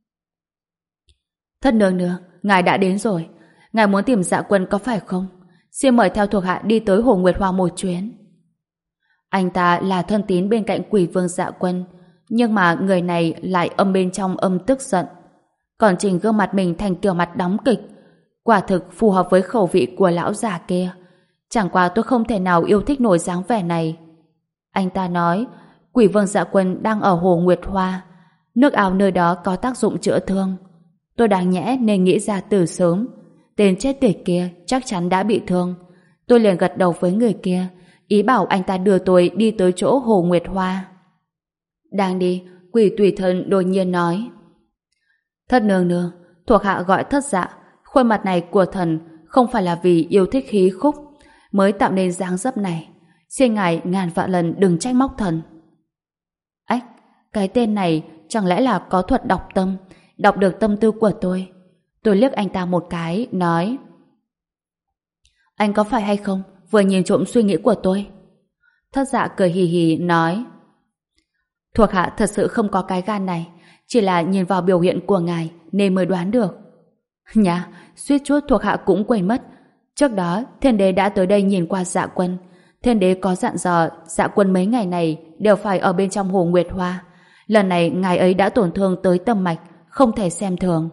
Thất nương nương, ngài đã đến rồi. Ngài muốn tìm Dạ Quân có phải không? Xin mời theo thuộc hạ đi tới Hồ Nguyệt Hoa một chuyến. Anh ta là thân tín bên cạnh quỷ vương Dạ Quân, nhưng mà người này lại âm bên trong âm tức giận, còn chỉnh gương mặt mình thành kiểu mặt đóng kịch. Quả thực phù hợp với khẩu vị của lão già kia. Chẳng qua tôi không thể nào yêu thích nổi dáng vẻ này. Anh ta nói quỷ vương Dạ Quân đang ở Hồ Nguyệt Hoa, nước ao nơi đó có tác dụng chữa thương. Tôi đáng nhẽ nên nghĩ ra từ sớm. Tên chết tiệt kia chắc chắn đã bị thương. Tôi liền gật đầu với người kia, ý bảo anh ta đưa tôi đi tới chỗ Hồ Nguyệt Hoa. Đang đi, quỷ tùy thân đột nhiên nói: Thất nương nương, thuộc hạ gọi Thất Dạ. Khuôn mặt này của thần không phải là vì yêu thích khí khúc mới tạo nên dáng dấp này. Xin ngài ngàn vạn lần đừng trách móc thần. Ách, cái tên này chẳng lẽ là có thuật đọc tâm, đọc được tâm tư của tôi? Tôi liếc anh ta một cái, nói: Anh có phải hay không vừa nhìn trộm suy nghĩ của tôi? Thất Dạ cười hì hì nói: Thuộc hạ thật sự không có cái gan này, chỉ là nhìn vào biểu hiện của ngài nên mới đoán được. Nhá, suýt chút thuộc hạ cũng quên mất. Trước đó Thiên đế đã tới đây nhìn qua Dạ Quân. Thiên đế có dặn dò Dạ Quân mấy ngày này đều phải ở bên trong Hồ Nguyệt Hoa. Lần này ngài ấy đã tổn thương tới tâm mạch, không thể xem thường.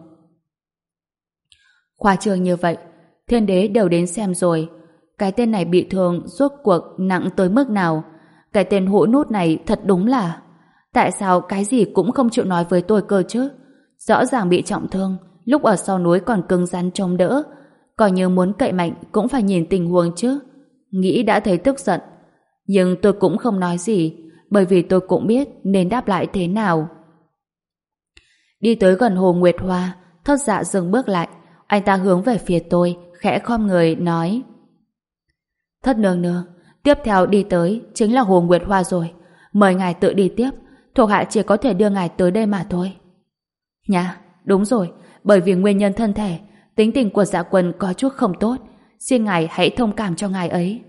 Khoa trương như vậy, Thiên đế đều đến xem rồi. Cái tên này bị thương rốt cuộc nặng tới mức nào? Cái tên hũ nút này thật đúng là... Tại sao cái gì cũng không chịu nói với tôi cơ chứ? Rõ ràng bị trọng thương, lúc ở sau núi còn cứng rắn chống đỡ. Coi như muốn cậy mạnh cũng phải nhìn tình huống chứ. Nghĩ đã thấy tức giận. Nhưng tôi cũng không nói gì, bởi vì tôi cũng biết nên đáp lại thế nào. Đi tới gần Hồ Nguyệt Hoa, Thất Dạ dừng bước lại. Anh ta hướng về phía tôi, khẽ khom người, nói: Thất nương nương, tiếp theo đi tới chính là Hồ Nguyệt Hoa rồi. Mời ngài tự đi tiếp, thuộc hạ chỉ có thể đưa ngài tới đây mà thôi. Nha, đúng rồi, bởi vì nguyên nhân thân thể, tính tình của Dạ Quân có chút không tốt, xin ngài hãy thông cảm cho ngài ấy.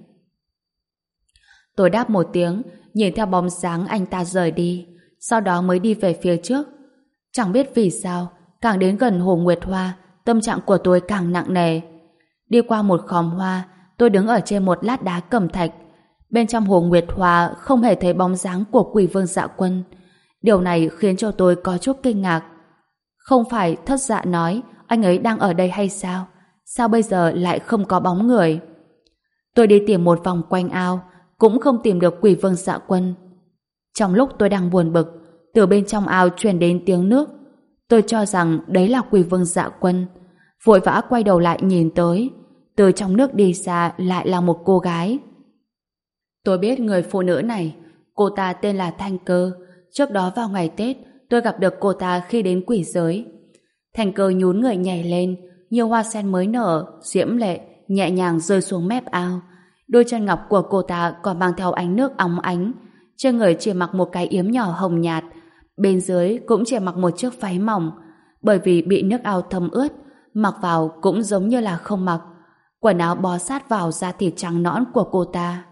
Tôi đáp một tiếng, nhìn theo bóng dáng anh ta rời đi, sau đó mới đi về phía trước. Chẳng biết vì sao, càng đến gần Hồ Nguyệt Hoa, tâm trạng của tôi càng nặng nề. Đi qua một khóm hoa, tôi đứng ở trên một lát đá cẩm thạch. Bên trong Hồ Nguyệt Hoa không hề thấy bóng dáng của quỷ vương Dạ Quân. Điều này khiến cho tôi có chút kinh ngạc. Không phải Thất Dạ nói anh ấy đang ở đây hay sao? Sao bây giờ lại không có bóng người? Tôi đi tìm một vòng quanh ao, cũng không tìm được quỷ vương Dạ Quân. Trong lúc tôi đang buồn bực, từ bên trong ao truyền đến tiếng nước. Tôi cho rằng đấy là quỷ vương Dạ Quân, vội vã quay đầu lại nhìn tới. Từ trong nước đi ra lại là một cô gái. Tôi biết người phụ nữ này, cô ta tên là Thanh Cơ. Trước đó vào ngày Tết, tôi gặp được cô ta khi đến quỷ giới. Thanh Cơ nhún người nhảy lên, nhiều hoa sen mới nở, diễm lệ, nhẹ nhàng rơi xuống mép ao. Đôi chân ngọc của cô ta còn mang theo ánh nước óng ánh. Trên người chỉ mặc một cái yếm nhỏ hồng nhạt, bên dưới cũng chỉ mặc một chiếc váy mỏng. Bởi vì bị nước ao thấm ướt, mặc vào cũng giống như là không mặc. Quần áo bó sát vào da thịt trắng nõn của cô ta.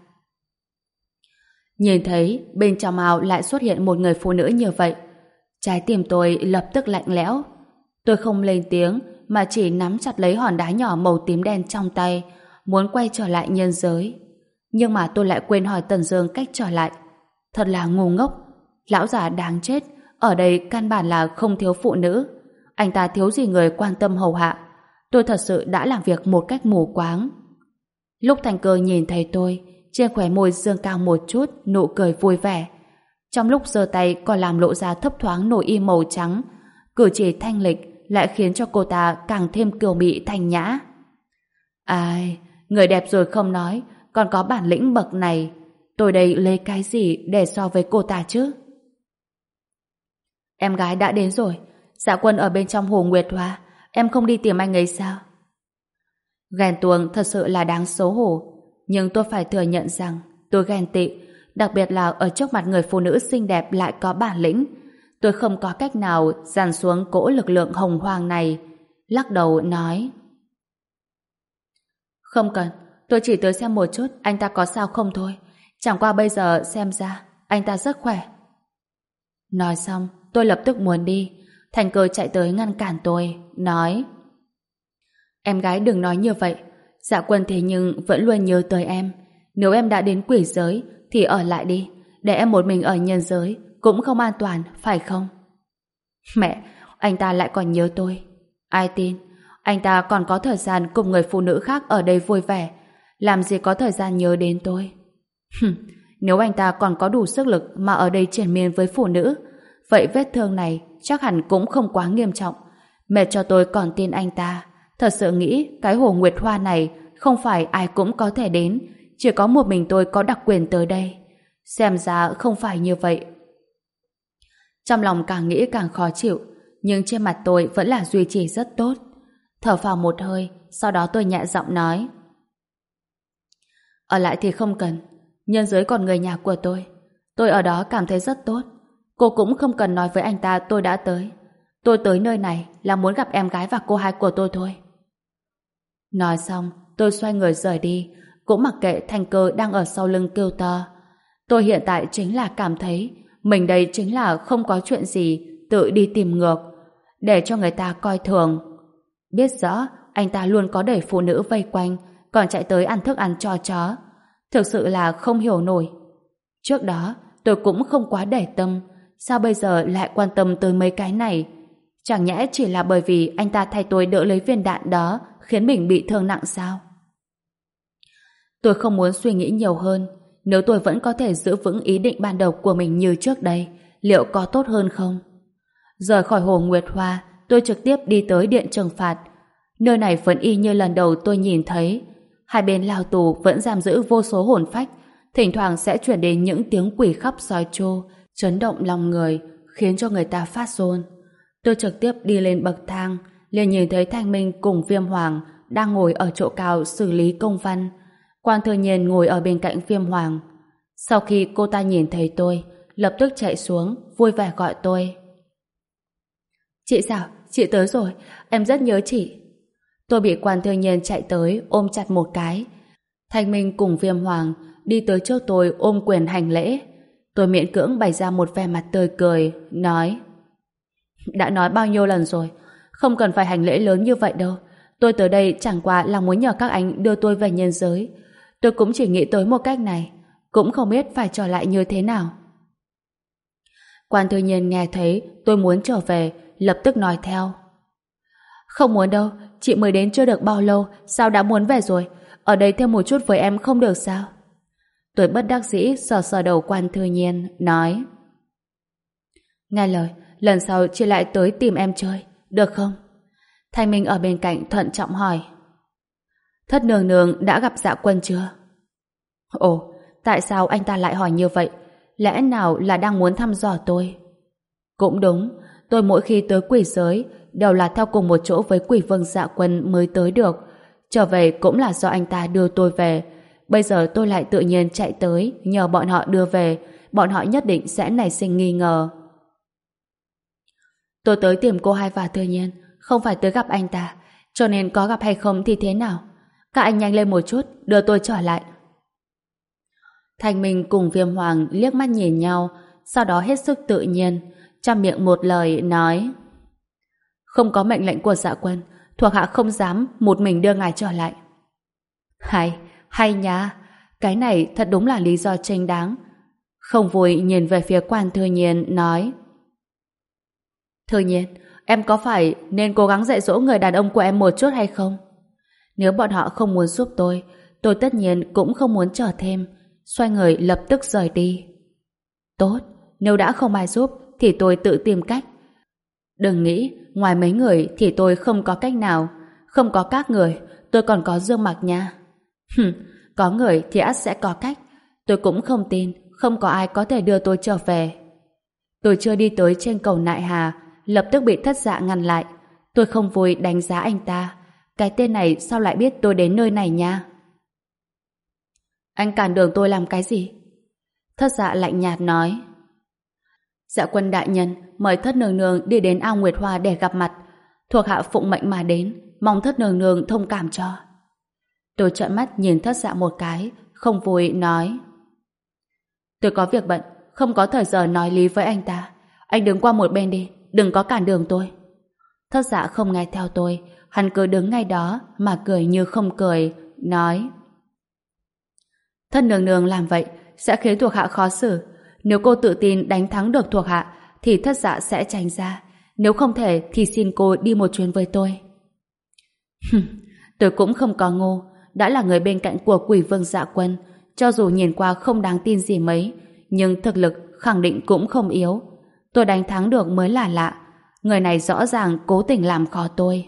Nhìn thấy bên trong ao lại xuất hiện một người phụ nữ như vậy, trái tim tôi lập tức lạnh lẽo. Tôi không lên tiếng mà chỉ nắm chặt lấy hòn đá nhỏ màu tím đen trong tay, muốn quay trở lại nhân giới. Nhưng mà tôi lại quên hỏi Tần Dương cách trở lại. Thật là ngu ngốc. Lão già đáng chết, ở đây căn bản là không thiếu phụ nữ. Anh ta thiếu gì người quan tâm hầu hạ. Tôi thật sự đã làm việc một cách mù quáng. Lúc Thanh Cơ nhìn thấy tôi, trên khóe môi dương cao một chút, nụ cười vui vẻ. Trong lúc giơ tay còn làm lộ ra thấp thoáng nội y màu trắng, cử chỉ thanh lịch lại khiến cho cô ta càng thêm kiều mị thanh nhã. Ai, người đẹp rồi không nói, còn có bản lĩnh bậc này, tôi đây lấy cái gì để so với cô ta chứ? Em gái đã đến rồi, Dạ Quân ở bên trong Hồ Nguyệt Hoa, em không đi tìm anh ấy sao? Ghen tuông thật sự là đáng xấu hổ, nhưng tôi phải thừa nhận rằng tôi ghen tị, đặc biệt là ở trước mặt người phụ nữ xinh đẹp lại có bản lĩnh. Tôi không có cách nào dàn xuống cỗ lực lượng hồng hoang này. Lắc đầu nói: Không cần, tôi chỉ tới xem một chút anh ta có sao không thôi. Chẳng qua bây giờ xem ra anh ta rất khỏe. Nói xong, tôi lập tức muốn đi. Thành Cơ chạy tới ngăn cản tôi, nói: Em gái đừng nói như vậy. Dạ Quân thế nhưng vẫn luôn nhớ tới em. Nếu em đã đến quỷ giới thì ở lại đi. Để em một mình ở nhân giới cũng không an toàn, phải không? Mẹ, anh ta lại còn nhớ tôi. Ai tin? Anh ta còn có thời gian cùng người phụ nữ khác ở đây vui vẻ. Làm gì có thời gian nhớ đến tôi? Nếu anh ta còn có đủ sức lực mà ở đây triền miên với phụ nữ, vậy vết thương này chắc hẳn cũng không quá nghiêm trọng. Mẹ cho tôi còn tin anh ta. Thật sự nghĩ cái hồ Nguyệt Hoa này không phải ai cũng có thể đến, chỉ có một mình tôi có đặc quyền tới đây. Xem ra không phải như vậy. Trong lòng càng nghĩ càng khó chịu, nhưng trên mặt tôi vẫn là duy trì rất tốt. Thở phào một hơi, sau đó tôi nhẹ giọng nói: Ở lại thì không cần, nhân giới còn người nhà của tôi. Tôi ở đó cảm thấy rất tốt. Cô cũng không cần nói với anh ta tôi đã tới. Tôi tới nơi này là muốn gặp em gái và cô hai của tôi thôi. Nói xong, tôi xoay người rời đi, cũng mặc kệ Thành Cơ đang ở sau lưng kêu to. Tôi hiện tại chính là cảm thấy mình đây chính là không có chuyện gì tự đi tìm ngược, để cho người ta coi thường. Biết rõ anh ta luôn có đẩy phụ nữ vây quanh, còn chạy tới ăn thức ăn cho chó. Thực sự là không hiểu nổi. Trước đó tôi cũng không quá để tâm, sao bây giờ lại quan tâm tới mấy cái này? Chẳng nhẽ chỉ là bởi vì anh ta thay tôi đỡ lấy viên đạn đó khiến mình bị thương nặng sao? Tôi không muốn suy nghĩ nhiều hơn. Nếu tôi vẫn có thể giữ vững ý định ban đầu của mình như trước đây, liệu có tốt hơn không? Rời khỏi hồ Nguyệt Hoa, tôi trực tiếp đi tới điện trừng phạt. Nơi này vẫn y như lần đầu tôi nhìn thấy. Hai bên lao tù vẫn giam giữ vô số hồn phách, thỉnh thoảng sẽ chuyển đến những tiếng quỷ khóc sói tru, chấn động lòng người, khiến cho người ta phát run. Tôi trực tiếp đi lên bậc thang, liền nhìn thấy Thanh Minh cùng Viêm Hoàng đang ngồi ở chỗ cao xử lý công văn. Quan Thư Nhiên ngồi ở bên cạnh Viêm Hoàng. Sau khi cô ta nhìn thấy tôi, lập tức chạy xuống, vui vẻ gọi tôi. Chị sao? Chị tới rồi, em rất nhớ chị. Tôi bị Quan Thư Nhiên chạy tới ôm chặt một cái. Thanh Minh cùng Viêm Hoàng đi tới trước tôi ôm quyền hành lễ. Tôi miễn cưỡng bày ra một vẻ mặt tươi cười, nói: Đã nói bao nhiêu lần rồi, không cần phải hành lễ lớn như vậy đâu. Tôi tới đây chẳng qua là muốn nhờ các anh đưa tôi về nhân giới. Tôi cũng chỉ nghĩ tới một cách này, cũng không biết phải trở lại như thế nào. Quan Thư Nhiên nghe thấy tôi muốn trở về, lập tức nói theo: Không muốn đâu, chị mới đến chưa được bao lâu, sao đã muốn về rồi? Ở đây thêm một chút với em không được sao? Tôi bất đắc dĩ sờ sờ đầu Quan Thư Nhiên, nói: Nghe lời, lần sau chị lại tới tìm em chơi, được không? Thanh Minh ở bên cạnh thận trọng hỏi: Thất nương nương đã gặp Dạ Quân chưa? Ồ, tại sao anh ta lại hỏi như vậy? Lẽ nào là đang muốn thăm dò tôi? Cũng đúng, tôi mỗi khi tới quỷ giới đều là theo cùng một chỗ với quỷ vương Dạ Quân mới tới được. Trở về cũng là do anh ta đưa tôi về. Bây giờ tôi lại tự nhiên chạy tới nhờ bọn họ đưa về, bọn họ nhất định sẽ nảy sinh nghi ngờ. Tôi tới tìm cô hai và Thư Nhiên, không phải tới gặp anh ta, cho nên có gặp hay không thì thế nào? Các anh nhanh lên một chút, đưa tôi trở lại. Thanh Minh cùng Viêm Hoàng liếc mắt nhìn nhau, sau đó hết sức tự nhiên, trăm miệng một lời nói: Không có mệnh lệnh của Dạ Quân, thuộc hạ không dám một mình đưa ngài trở lại. Hay, hay nha, cái này thật đúng là lý do chính đáng. Không vui nhìn về phía Quan Thư Nhiên nói: Thư Nhiên, em có phải nên cố gắng dạy dỗ người đàn ông của em một chút hay không? Nếu bọn họ không muốn giúp tôi, tôi tất nhiên cũng không muốn chờ thêm. Xoay người lập tức rời đi. Tốt, nếu đã không ai giúp thì tôi tự tìm cách. Đừng nghĩ ngoài mấy người thì tôi không có cách nào. Không có các người, tôi còn có Dương Mặc nha. Hừm, có người thì ắt sẽ có cách. Tôi cũng không tin không có ai có thể đưa tôi trở về. Tôi chưa đi tới trên cầu Nại Hà, lập tức bị Thất Dạ ngăn lại. Tôi không vui đánh giá anh ta. Cái tên này sao lại biết tôi đến nơi này nha? Anh cản đường tôi làm cái gì? Thất Dạ lạnh nhạt nói: Dạ quân đại nhân mời thất nương nương đi đến ao Nguyệt Hoa để gặp mặt, thuộc hạ phụng mệnh mà đến, mong thất nương nương thông cảm cho. Tôi trợn mắt nhìn Thất Dạ một cái, không vui nói: Tôi có việc bận, không có thời giờ nói lý với anh ta. Anh đứng qua một bên đi, đừng có cản đường tôi. Thất Dạ không nghe theo tôi, hắn cứ đứng ngay đó mà cười như không cười, nói: Thất nương nương làm vậy sẽ khiến thuộc hạ khó xử. Nếu cô tự tin đánh thắng được thuộc hạ thì Thất Dạ sẽ tránh ra, nếu không thể thì xin cô đi một chuyến với tôi. Tôi cũng không có ngu, đã là người bên cạnh của Quỷ Vương Dạ Quân, cho dù nhìn qua không đáng tin gì mấy, nhưng thực lực khẳng định cũng không yếu. Tôi đánh thắng được mới là lạ. Người này rõ ràng cố tình làm khó tôi.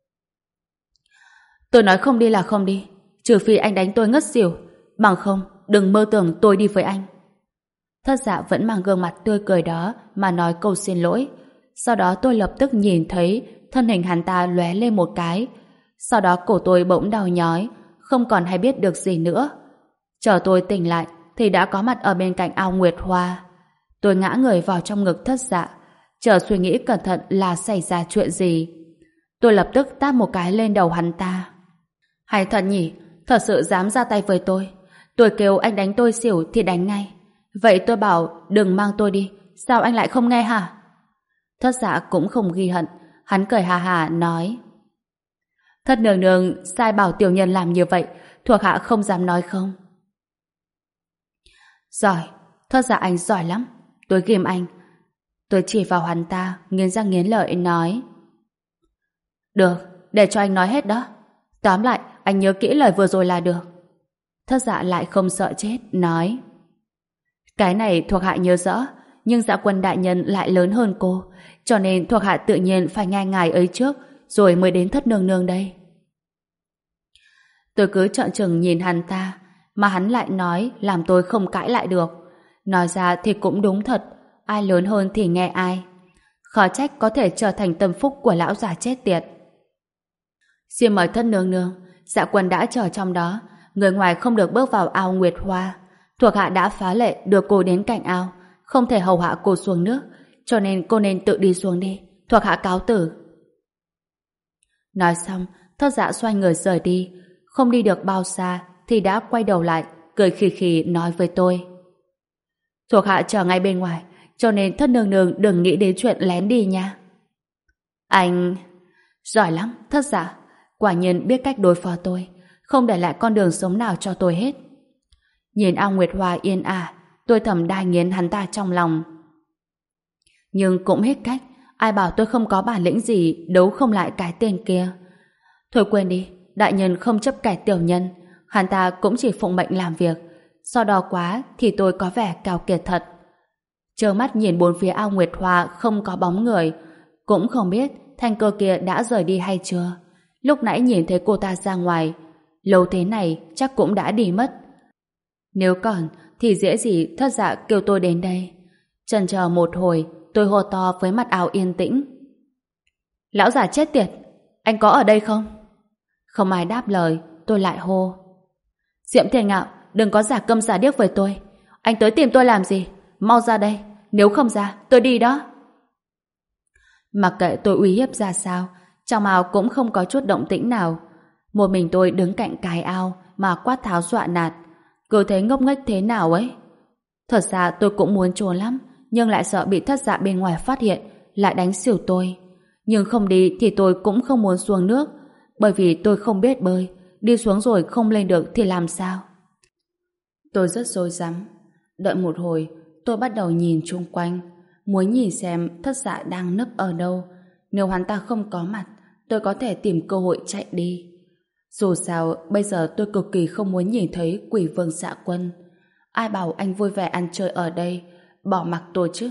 Tôi nói không đi là không đi, trừ phi anh đánh tôi ngất xỉu, bằng không đừng mơ tưởng tôi đi với anh. Thất Dạ vẫn mang gương mặt tươi cười đó mà nói câu xin lỗi. Sau đó tôi lập tức nhìn thấy thân hình hắn ta lóe lên một cái. Sau đó cổ tôi bỗng đau nhói, không còn hay biết được gì nữa. Chờ tôi tỉnh lại thì đã có mặt ở bên cạnh ao Nguyệt Hoa. Tôi ngã người vào trong ngực Thất Dạ, chờ suy nghĩ cẩn thận là xảy ra chuyện gì. Tôi lập tức tát một cái lên đầu hắn ta. Hay thật nhỉ, thật sự dám ra tay với tôi. Tôi kêu anh đánh tôi xỉu thì đánh ngay. Vậy tôi bảo đừng mang tôi đi, sao anh lại không nghe hả? Thất Dạ cũng không ghi hận, hắn cười hà hà nói: Thất nương nương sai bảo tiểu nhân làm như vậy, thuộc hạ không dám nói không. Giỏi, Thất Dạ anh giỏi lắm, tôi ghim anh. Tôi chỉ vào hắn ta, nghiến răng nghiến lợi nói: Được, để cho anh nói hết đó. Tóm lại, anh nhớ kỹ lời vừa rồi là được. Thất Dạ lại không sợ chết, nói: Cái này thuộc hạ nhớ rõ, nhưng Dạ quân đại nhân lại lớn hơn cô, cho nên thuộc hạ tự nhiên phải nghe ngài ấy trước, rồi mới đến thất nương nương đây. Tôi cứ trợn trừng nhìn hắn ta, mà hắn lại nói làm tôi không cãi lại được. Nói ra thì cũng đúng thật, ai lớn hơn thì nghe ai. Khó trách có thể trở thành tâm phúc của lão già chết tiệt. Xin mời thất nương nương, Dạ quân đã chờ trong đó, người ngoài không được bước vào ao Nguyệt Hoa. Thuộc hạ đã phá lệ đưa cô đến cạnh ao, không thể hầu hạ cô xuống nước, cho nên cô nên tự đi xuống đi. Thuộc hạ cáo tử. Nói xong, Thất Dạ xoay người rời đi. Không đi được bao xa thì đã quay đầu lại, cười khì khì nói với tôi: Thuộc hạ chờ ngay bên ngoài, cho nên thất nương nương đừng nghĩ đến chuyện lén đi nha. Anh... Giỏi lắm, Thất Dạ. Quả nhiên biết cách đối phó tôi, không để lại con đường sống nào cho tôi hết. Nhìn ao Nguyệt Hoa yên ả, tôi thầm đai nghiến hắn ta trong lòng. Nhưng cũng hết cách, ai bảo tôi không có bản lĩnh gì đấu không lại cái tên kia. Thôi quên đi, đại nhân không chấp kẻ tiểu nhân, hắn ta cũng chỉ phụng mệnh làm việc. Sau đó quá thì tôi có vẻ keo kiệt thật. Trơ mắt nhìn bốn phía ao Nguyệt Hoa không có bóng người, cũng không biết thanh cơ kia đã rời đi hay chưa. Lúc nãy nhìn thấy cô ta ra ngoài, lâu thế này chắc cũng đã đi mất. Nếu còn thì dễ gì Thất Dạ kêu tôi đến đây. Chần chờ một hồi, tôi hô to với mặt ao yên tĩnh: Lão già chết tiệt, anh có ở đây không? Không ai đáp lời, tôi lại hô: Diệm Thiên Ngạo, đừng có giả câm giả điếc với tôi. Anh tới tìm tôi làm gì? Mau ra đây, nếu không ra tôi đi đó. Mặc kệ tôi uy hiếp ra sao, trong ao cũng không có chút động tĩnh nào. Một mình tôi đứng cạnh cái ao mà quát tháo dọa nạt, cứ thấy ngốc nghếch thế nào ấy. Thật ra tôi cũng muốn trốn lắm, nhưng lại sợ bị Thất Dạ bên ngoài phát hiện, lại đánh xỉu tôi. Nhưng không đi thì tôi cũng không muốn xuống nước, bởi vì tôi không biết bơi, đi xuống rồi không lên được thì làm sao? Tôi rất rối rắm. Đợi một hồi, tôi bắt đầu nhìn chung quanh, muốn nhìn xem Thất Dạ đang nấp ở đâu. Nếu hắn ta không có mặt, tôi có thể tìm cơ hội chạy đi. Dù sao, bây giờ tôi cực kỳ không muốn nhìn thấy Quỷ Vương Dạ Quân. Ai bảo anh vui vẻ ăn chơi ở đây, bỏ mặc tôi chứ?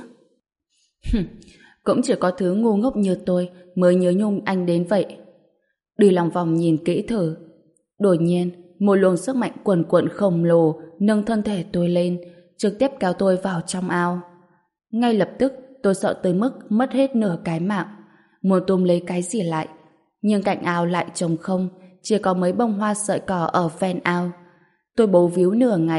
Cũng chỉ có thứ ngu ngốc như tôi mới nhớ nhung anh đến vậy. Đi lòng vòng nhìn kỹ thử. Đột nhiên, một luồng sức mạnh cuồn cuộn khổng lồ nâng thân thể tôi lên, trực tiếp kéo tôi vào trong ao. Ngay lập tức, tôi sợ tới mức mất hết nửa cái mạng, muốn túm lấy cái gì lại. Nhưng cạnh ao lại trống không, chỉ có mấy bông hoa sợi cỏ ở ven ao. Tôi bấu víu nửa ngày,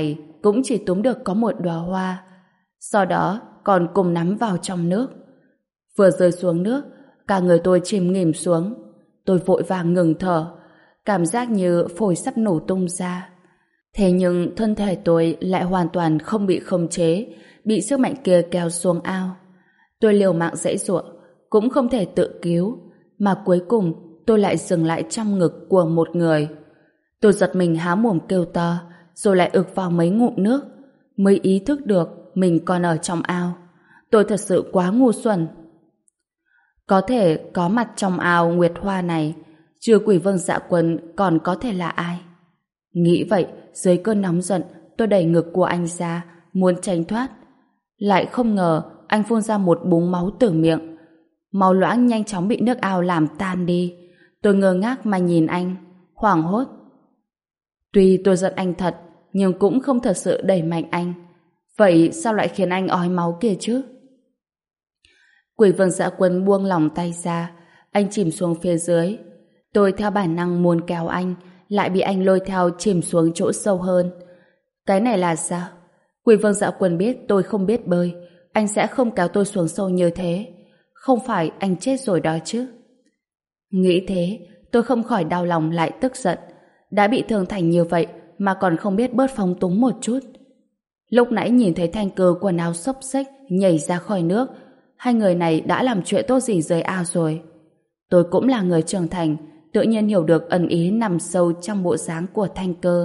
cũng chỉ túm được có một đóa hoa. Sau đó còn cùng nắm vào trong nước. Vừa rơi xuống nước, cả người tôi chìm nghỉm xuống. Tôi vội vàng ngừng thở, cảm giác như phổi sắp nổ tung ra. Thế nhưng thân thể tôi lại hoàn toàn không bị khống chế, bị sức mạnh kia kéo xuống ao. Tôi liều mạng giãy giụa, cũng không thể tự cứu, mà cuối cùng tôi lại dừng lại trong ngực của một người. Tôi giật mình há mồm kêu to, rồi lại ực vào mấy ngụm nước, mới ý thức được mình còn ở trong ao. Tôi thật sự quá ngu xuẩn. Có thể có mặt trong ao nguyệt hoa này, trừ Quỷ Vương Dạ Quân còn có thể là ai? Nghĩ vậy, dưới cơn nóng giận, tôi đẩy ngực của anh ra, muốn tránh thoát. Lại không ngờ anh phun ra một búng máu từ miệng. Máu loãng nhanh chóng bị nước ao làm tan đi. Tôi ngơ ngác mà nhìn anh, hoảng hốt. Tuy tôi giận anh thật, nhưng cũng không thật sự đẩy mạnh anh. Vậy sao lại khiến anh ói máu kia chứ? Quỷ Vương Dạ Quân buông lỏng tay ra, anh chìm xuống phía dưới. Tôi theo bản năng muốn kéo anh, lại bị anh lôi theo chìm xuống chỗ sâu hơn. Cái này là sao? Quỷ Vương Dạ Quân biết tôi không biết bơi, anh sẽ không kéo tôi xuống sâu như thế. Không phải anh chết rồi đó chứ? Nghĩ thế, tôi không khỏi đau lòng lại tức giận. Đã bị thương thành như vậy mà còn không biết bớt phóng túng một chút. Lúc nãy nhìn thấy Thanh Cơ quần áo xốc xếch nhảy ra khỏi nước, hai người này đã làm chuyện tốt gì dưới ao rồi. Tôi cũng là người trưởng thành, tự nhiên hiểu được ẩn ý nằm sâu trong bộ dáng của Thanh Cơ.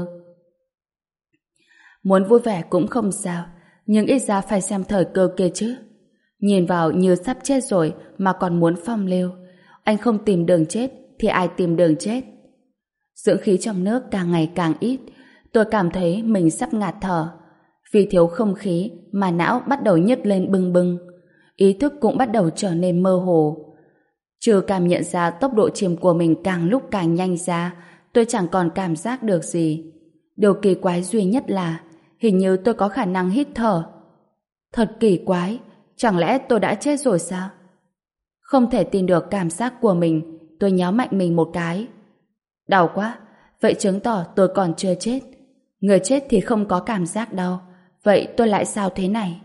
Muốn vui vẻ cũng không sao, nhưng ít ra phải xem thời cơ kia chứ. Nhìn vào như sắp chết rồi mà còn muốn phong lưu. Anh không tìm đường chết thì ai tìm đường chết? Dưỡng khí trong nước càng ngày càng ít, tôi cảm thấy mình sắp ngạt thở. Vì thiếu không khí mà não bắt đầu nhức lên bừng bừng, ý thức cũng bắt đầu trở nên mơ hồ. Trừ cảm nhận ra tốc độ chìm của mình càng lúc càng nhanh ra, tôi chẳng còn cảm giác được gì. Điều kỳ quái duy nhất là hình như tôi có khả năng hít thở. Thật kỳ quái, chẳng lẽ tôi đã chết rồi sao? Không thể tin được cảm giác của mình, tôi nhéo mạnh mình một cái. Đau quá, vậy chứng tỏ tôi còn chưa chết. Người chết thì không có cảm giác đau, vậy tôi lại sao thế này?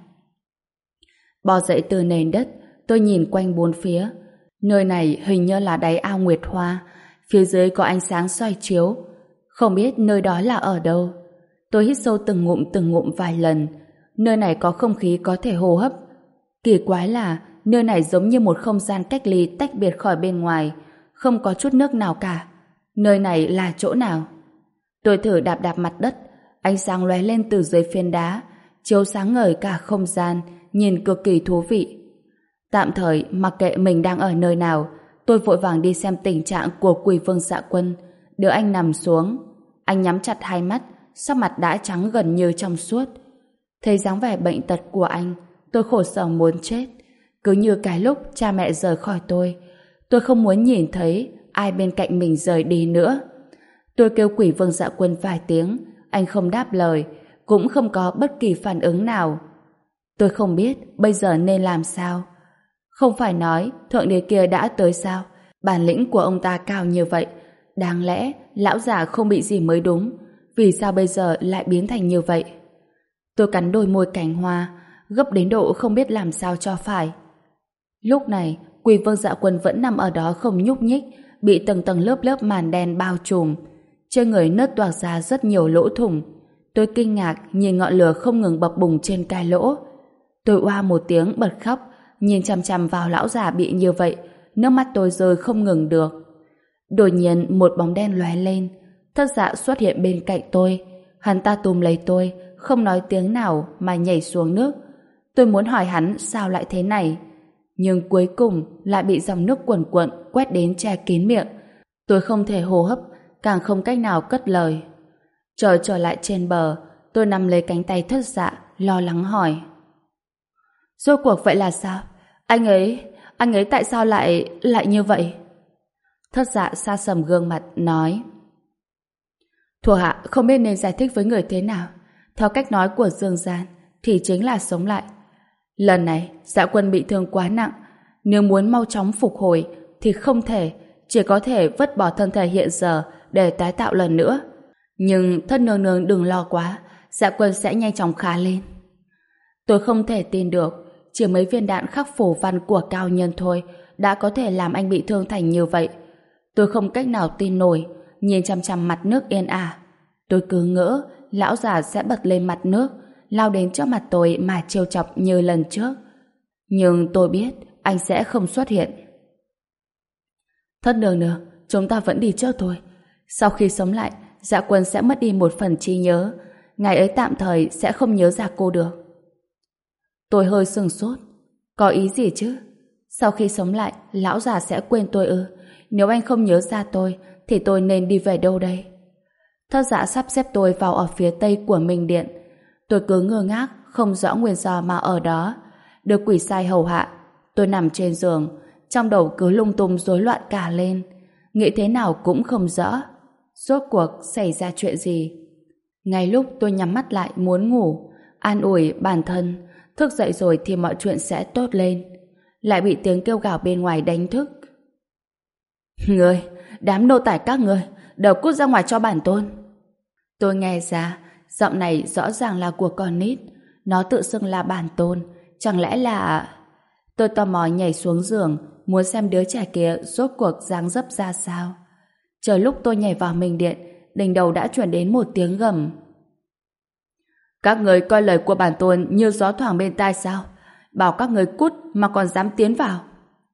Bò dậy từ nền đất, tôi nhìn quanh bốn phía. Nơi này hình như là đáy ao nguyệt hoa, phía dưới có ánh sáng soi chiếu. Không biết nơi đó là ở đâu. Tôi hít sâu từng ngụm từng ngụm vài lần. Nơi này có không khí có thể hô hấp. Kỳ quái là nơi này giống như một không gian cách ly tách biệt khỏi bên ngoài, không có chút nước nào cả. Nơi này là chỗ nào? Tôi thử đạp đạp mặt đất, ánh sáng lóe lên từ dưới phiến đá, chiếu sáng ngời cả không gian, nhìn cực kỳ thú vị. Tạm thời mặc kệ mình đang ở nơi nào, tôi vội vàng đi xem tình trạng của Quỷ Vương Dạ Quân. Đưa anh nằm xuống. Anh nhắm chặt hai mắt, sắc mặt đã trắng gần như trong suốt. Thấy dáng vẻ bệnh tật của anh, tôi khổ sở muốn chết. Cứ như cái lúc cha mẹ rời khỏi tôi, tôi không muốn nhìn thấy ai bên cạnh mình rời đi nữa. Tôi kêu Quỷ Vương Dạ Quân vài tiếng, anh không đáp lời, cũng không có bất kỳ phản ứng nào. Tôi không biết bây giờ nên làm sao. Không phải nói thượng đế kia đã tới sao? Bản lĩnh của ông ta cao như vậy, đáng lẽ lão già không bị gì mới đúng. Vì sao bây giờ lại biến thành như vậy? Tôi cắn đôi môi cánh hoa, gấp đến độ không biết làm sao cho phải. Lúc này, Quỷ Vương Dạ Quân vẫn nằm ở đó không nhúc nhích, bị tầng tầng lớp lớp màn đen bao trùm. Trên người nứt toạc ra rất nhiều lỗ thủng. Tôi kinh ngạc nhìn ngọn lửa không ngừng bập bùng trên cái lỗ. Tôi oa một tiếng bật khóc, nhìn chằm chằm vào lão già bị như vậy, nước mắt tôi rơi không ngừng được. Đột nhiên một bóng đen lóe lên, Thất Dạ xuất hiện bên cạnh tôi. Hắn ta túm lấy tôi, không nói tiếng nào mà nhảy xuống nước. Tôi muốn hỏi hắn sao lại thế này, nhưng cuối cùng lại bị dòng nước cuồn cuộn quét đến che kín miệng. Tôi không thể hô hấp, càng không cách nào cất lời. Trở trở lại trên bờ, tôi nắm lấy cánh tay Thất Dạ, lo lắng hỏi: rốt cuộc vậy là sao? Anh ấy, anh ấy tại sao lại, lại như vậy? Thất Dạ sa sầm gương mặt, nói: thuộc hạ không biết nên giải thích với người thế nào. Theo cách nói của Dương Gian, thì chính là sống lại. Lần này, Dạ Quân bị thương quá nặng. Nếu muốn mau chóng phục hồi, thì không thể, chỉ có thể vứt bỏ thân thể hiện giờ để tái tạo lần nữa. Nhưng Thất nương nương đừng lo quá, Dạ Quân sẽ nhanh chóng khá lên. Tôi không thể tin được, chỉ mấy viên đạn khắc phù văn của cao nhân thôi đã có thể làm anh bị thương thành như vậy. Tôi không cách nào tin nổi, nhìn chằm chằm mặt nước yên ả. Tôi cứ ngỡ lão già sẽ bật lên mặt nước, lao đến trước mặt tôi mà trêu chọc như lần trước. Nhưng tôi biết anh sẽ không xuất hiện. Thất nương nương, chúng ta vẫn đi trước thôi. Sau khi sống lại, Dạ Quân sẽ mất đi một phần trí nhớ. Ngài ấy tạm thời sẽ không nhớ ra cô được. Tôi hơi sừng sốt. Có ý gì chứ? Sau khi sống lại, lão già sẽ quên tôi ư? Nếu anh không nhớ ra tôi, thì tôi nên đi về đâu đây? Thất Dạ sắp xếp tôi vào ở phía tây của Minh Điện. Tôi cứ ngơ ngác, không rõ nguyên do mà ở đó. Được quỷ sai hầu hạ, tôi nằm trên giường, trong đầu cứ lung tung rối loạn cả lên. Nghĩ thế nào cũng không rõ. Rốt cuộc xảy ra chuyện gì? Ngay lúc tôi nhắm mắt lại muốn ngủ, an ủi bản thân, thức dậy rồi thì mọi chuyện sẽ tốt lên. Lại bị tiếng kêu gào bên ngoài đánh thức. Người, đám nô tài các người, đều cút ra ngoài cho bản tôn. Tôi nghe ra, giọng này rõ ràng là của con nít. Nó tự xưng là bản tôn. Chẳng lẽ là... Tôi tò mò nhảy xuống giường, muốn xem đứa trẻ kia rốt cuộc dáng dấp ra sao. Chờ lúc tôi nhảy vào Minh Điện, đỉnh đầu đã chuyển đến một tiếng gầm. Các người coi lời của bản tôn như gió thoảng bên tai sao? Bảo các người cút mà còn dám tiến vào.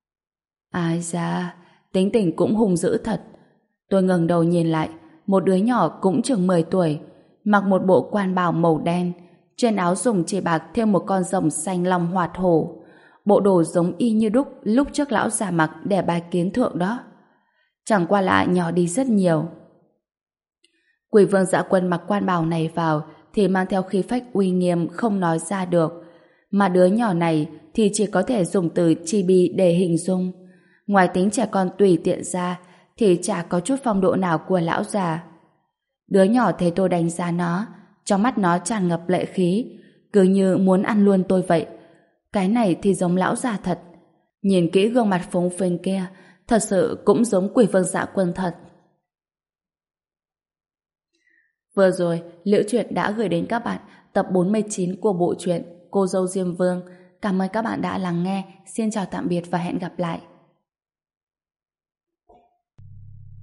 Ai da, tính tình cũng hung dữ thật. Tôi ngẩng đầu nhìn lại, một đứa nhỏ cũng chừng mười tuổi, mặc một bộ quan bào màu đen, trên áo dùng chỉ bạc thêm một con rồng xanh long hoạt hổ. Bộ đồ giống y như đúc lúc trước lão già mặc để bài kiến thượng đó. Chẳng qua là nhỏ đi rất nhiều. Quỷ vương Dạ Quân mặc quan bào này vào thì mang theo khí phách uy nghiêm không nói ra được. Mà đứa nhỏ này thì chỉ có thể dùng từ chibi để hình dung. Ngoài tính trẻ con tùy tiện ra thì chả có chút phong độ nào của lão già. Đứa nhỏ thấy tôi đánh giá nó, trong mắt nó tràn ngập lệ khí, cứ như muốn ăn luôn tôi vậy. Cái này thì giống lão già thật. Nhìn kỹ gương mặt phúng phinh kia, thật sự cũng giống quỷ vương Dạ Quân thật. Vừa rồi, Liễu Chuyện đã gửi đến các bạn tập bốn mươi chín của bộ truyện Cô dâu Diêm Vương. Cảm ơn các bạn đã lắng nghe. Xin chào tạm biệt và hẹn gặp lại.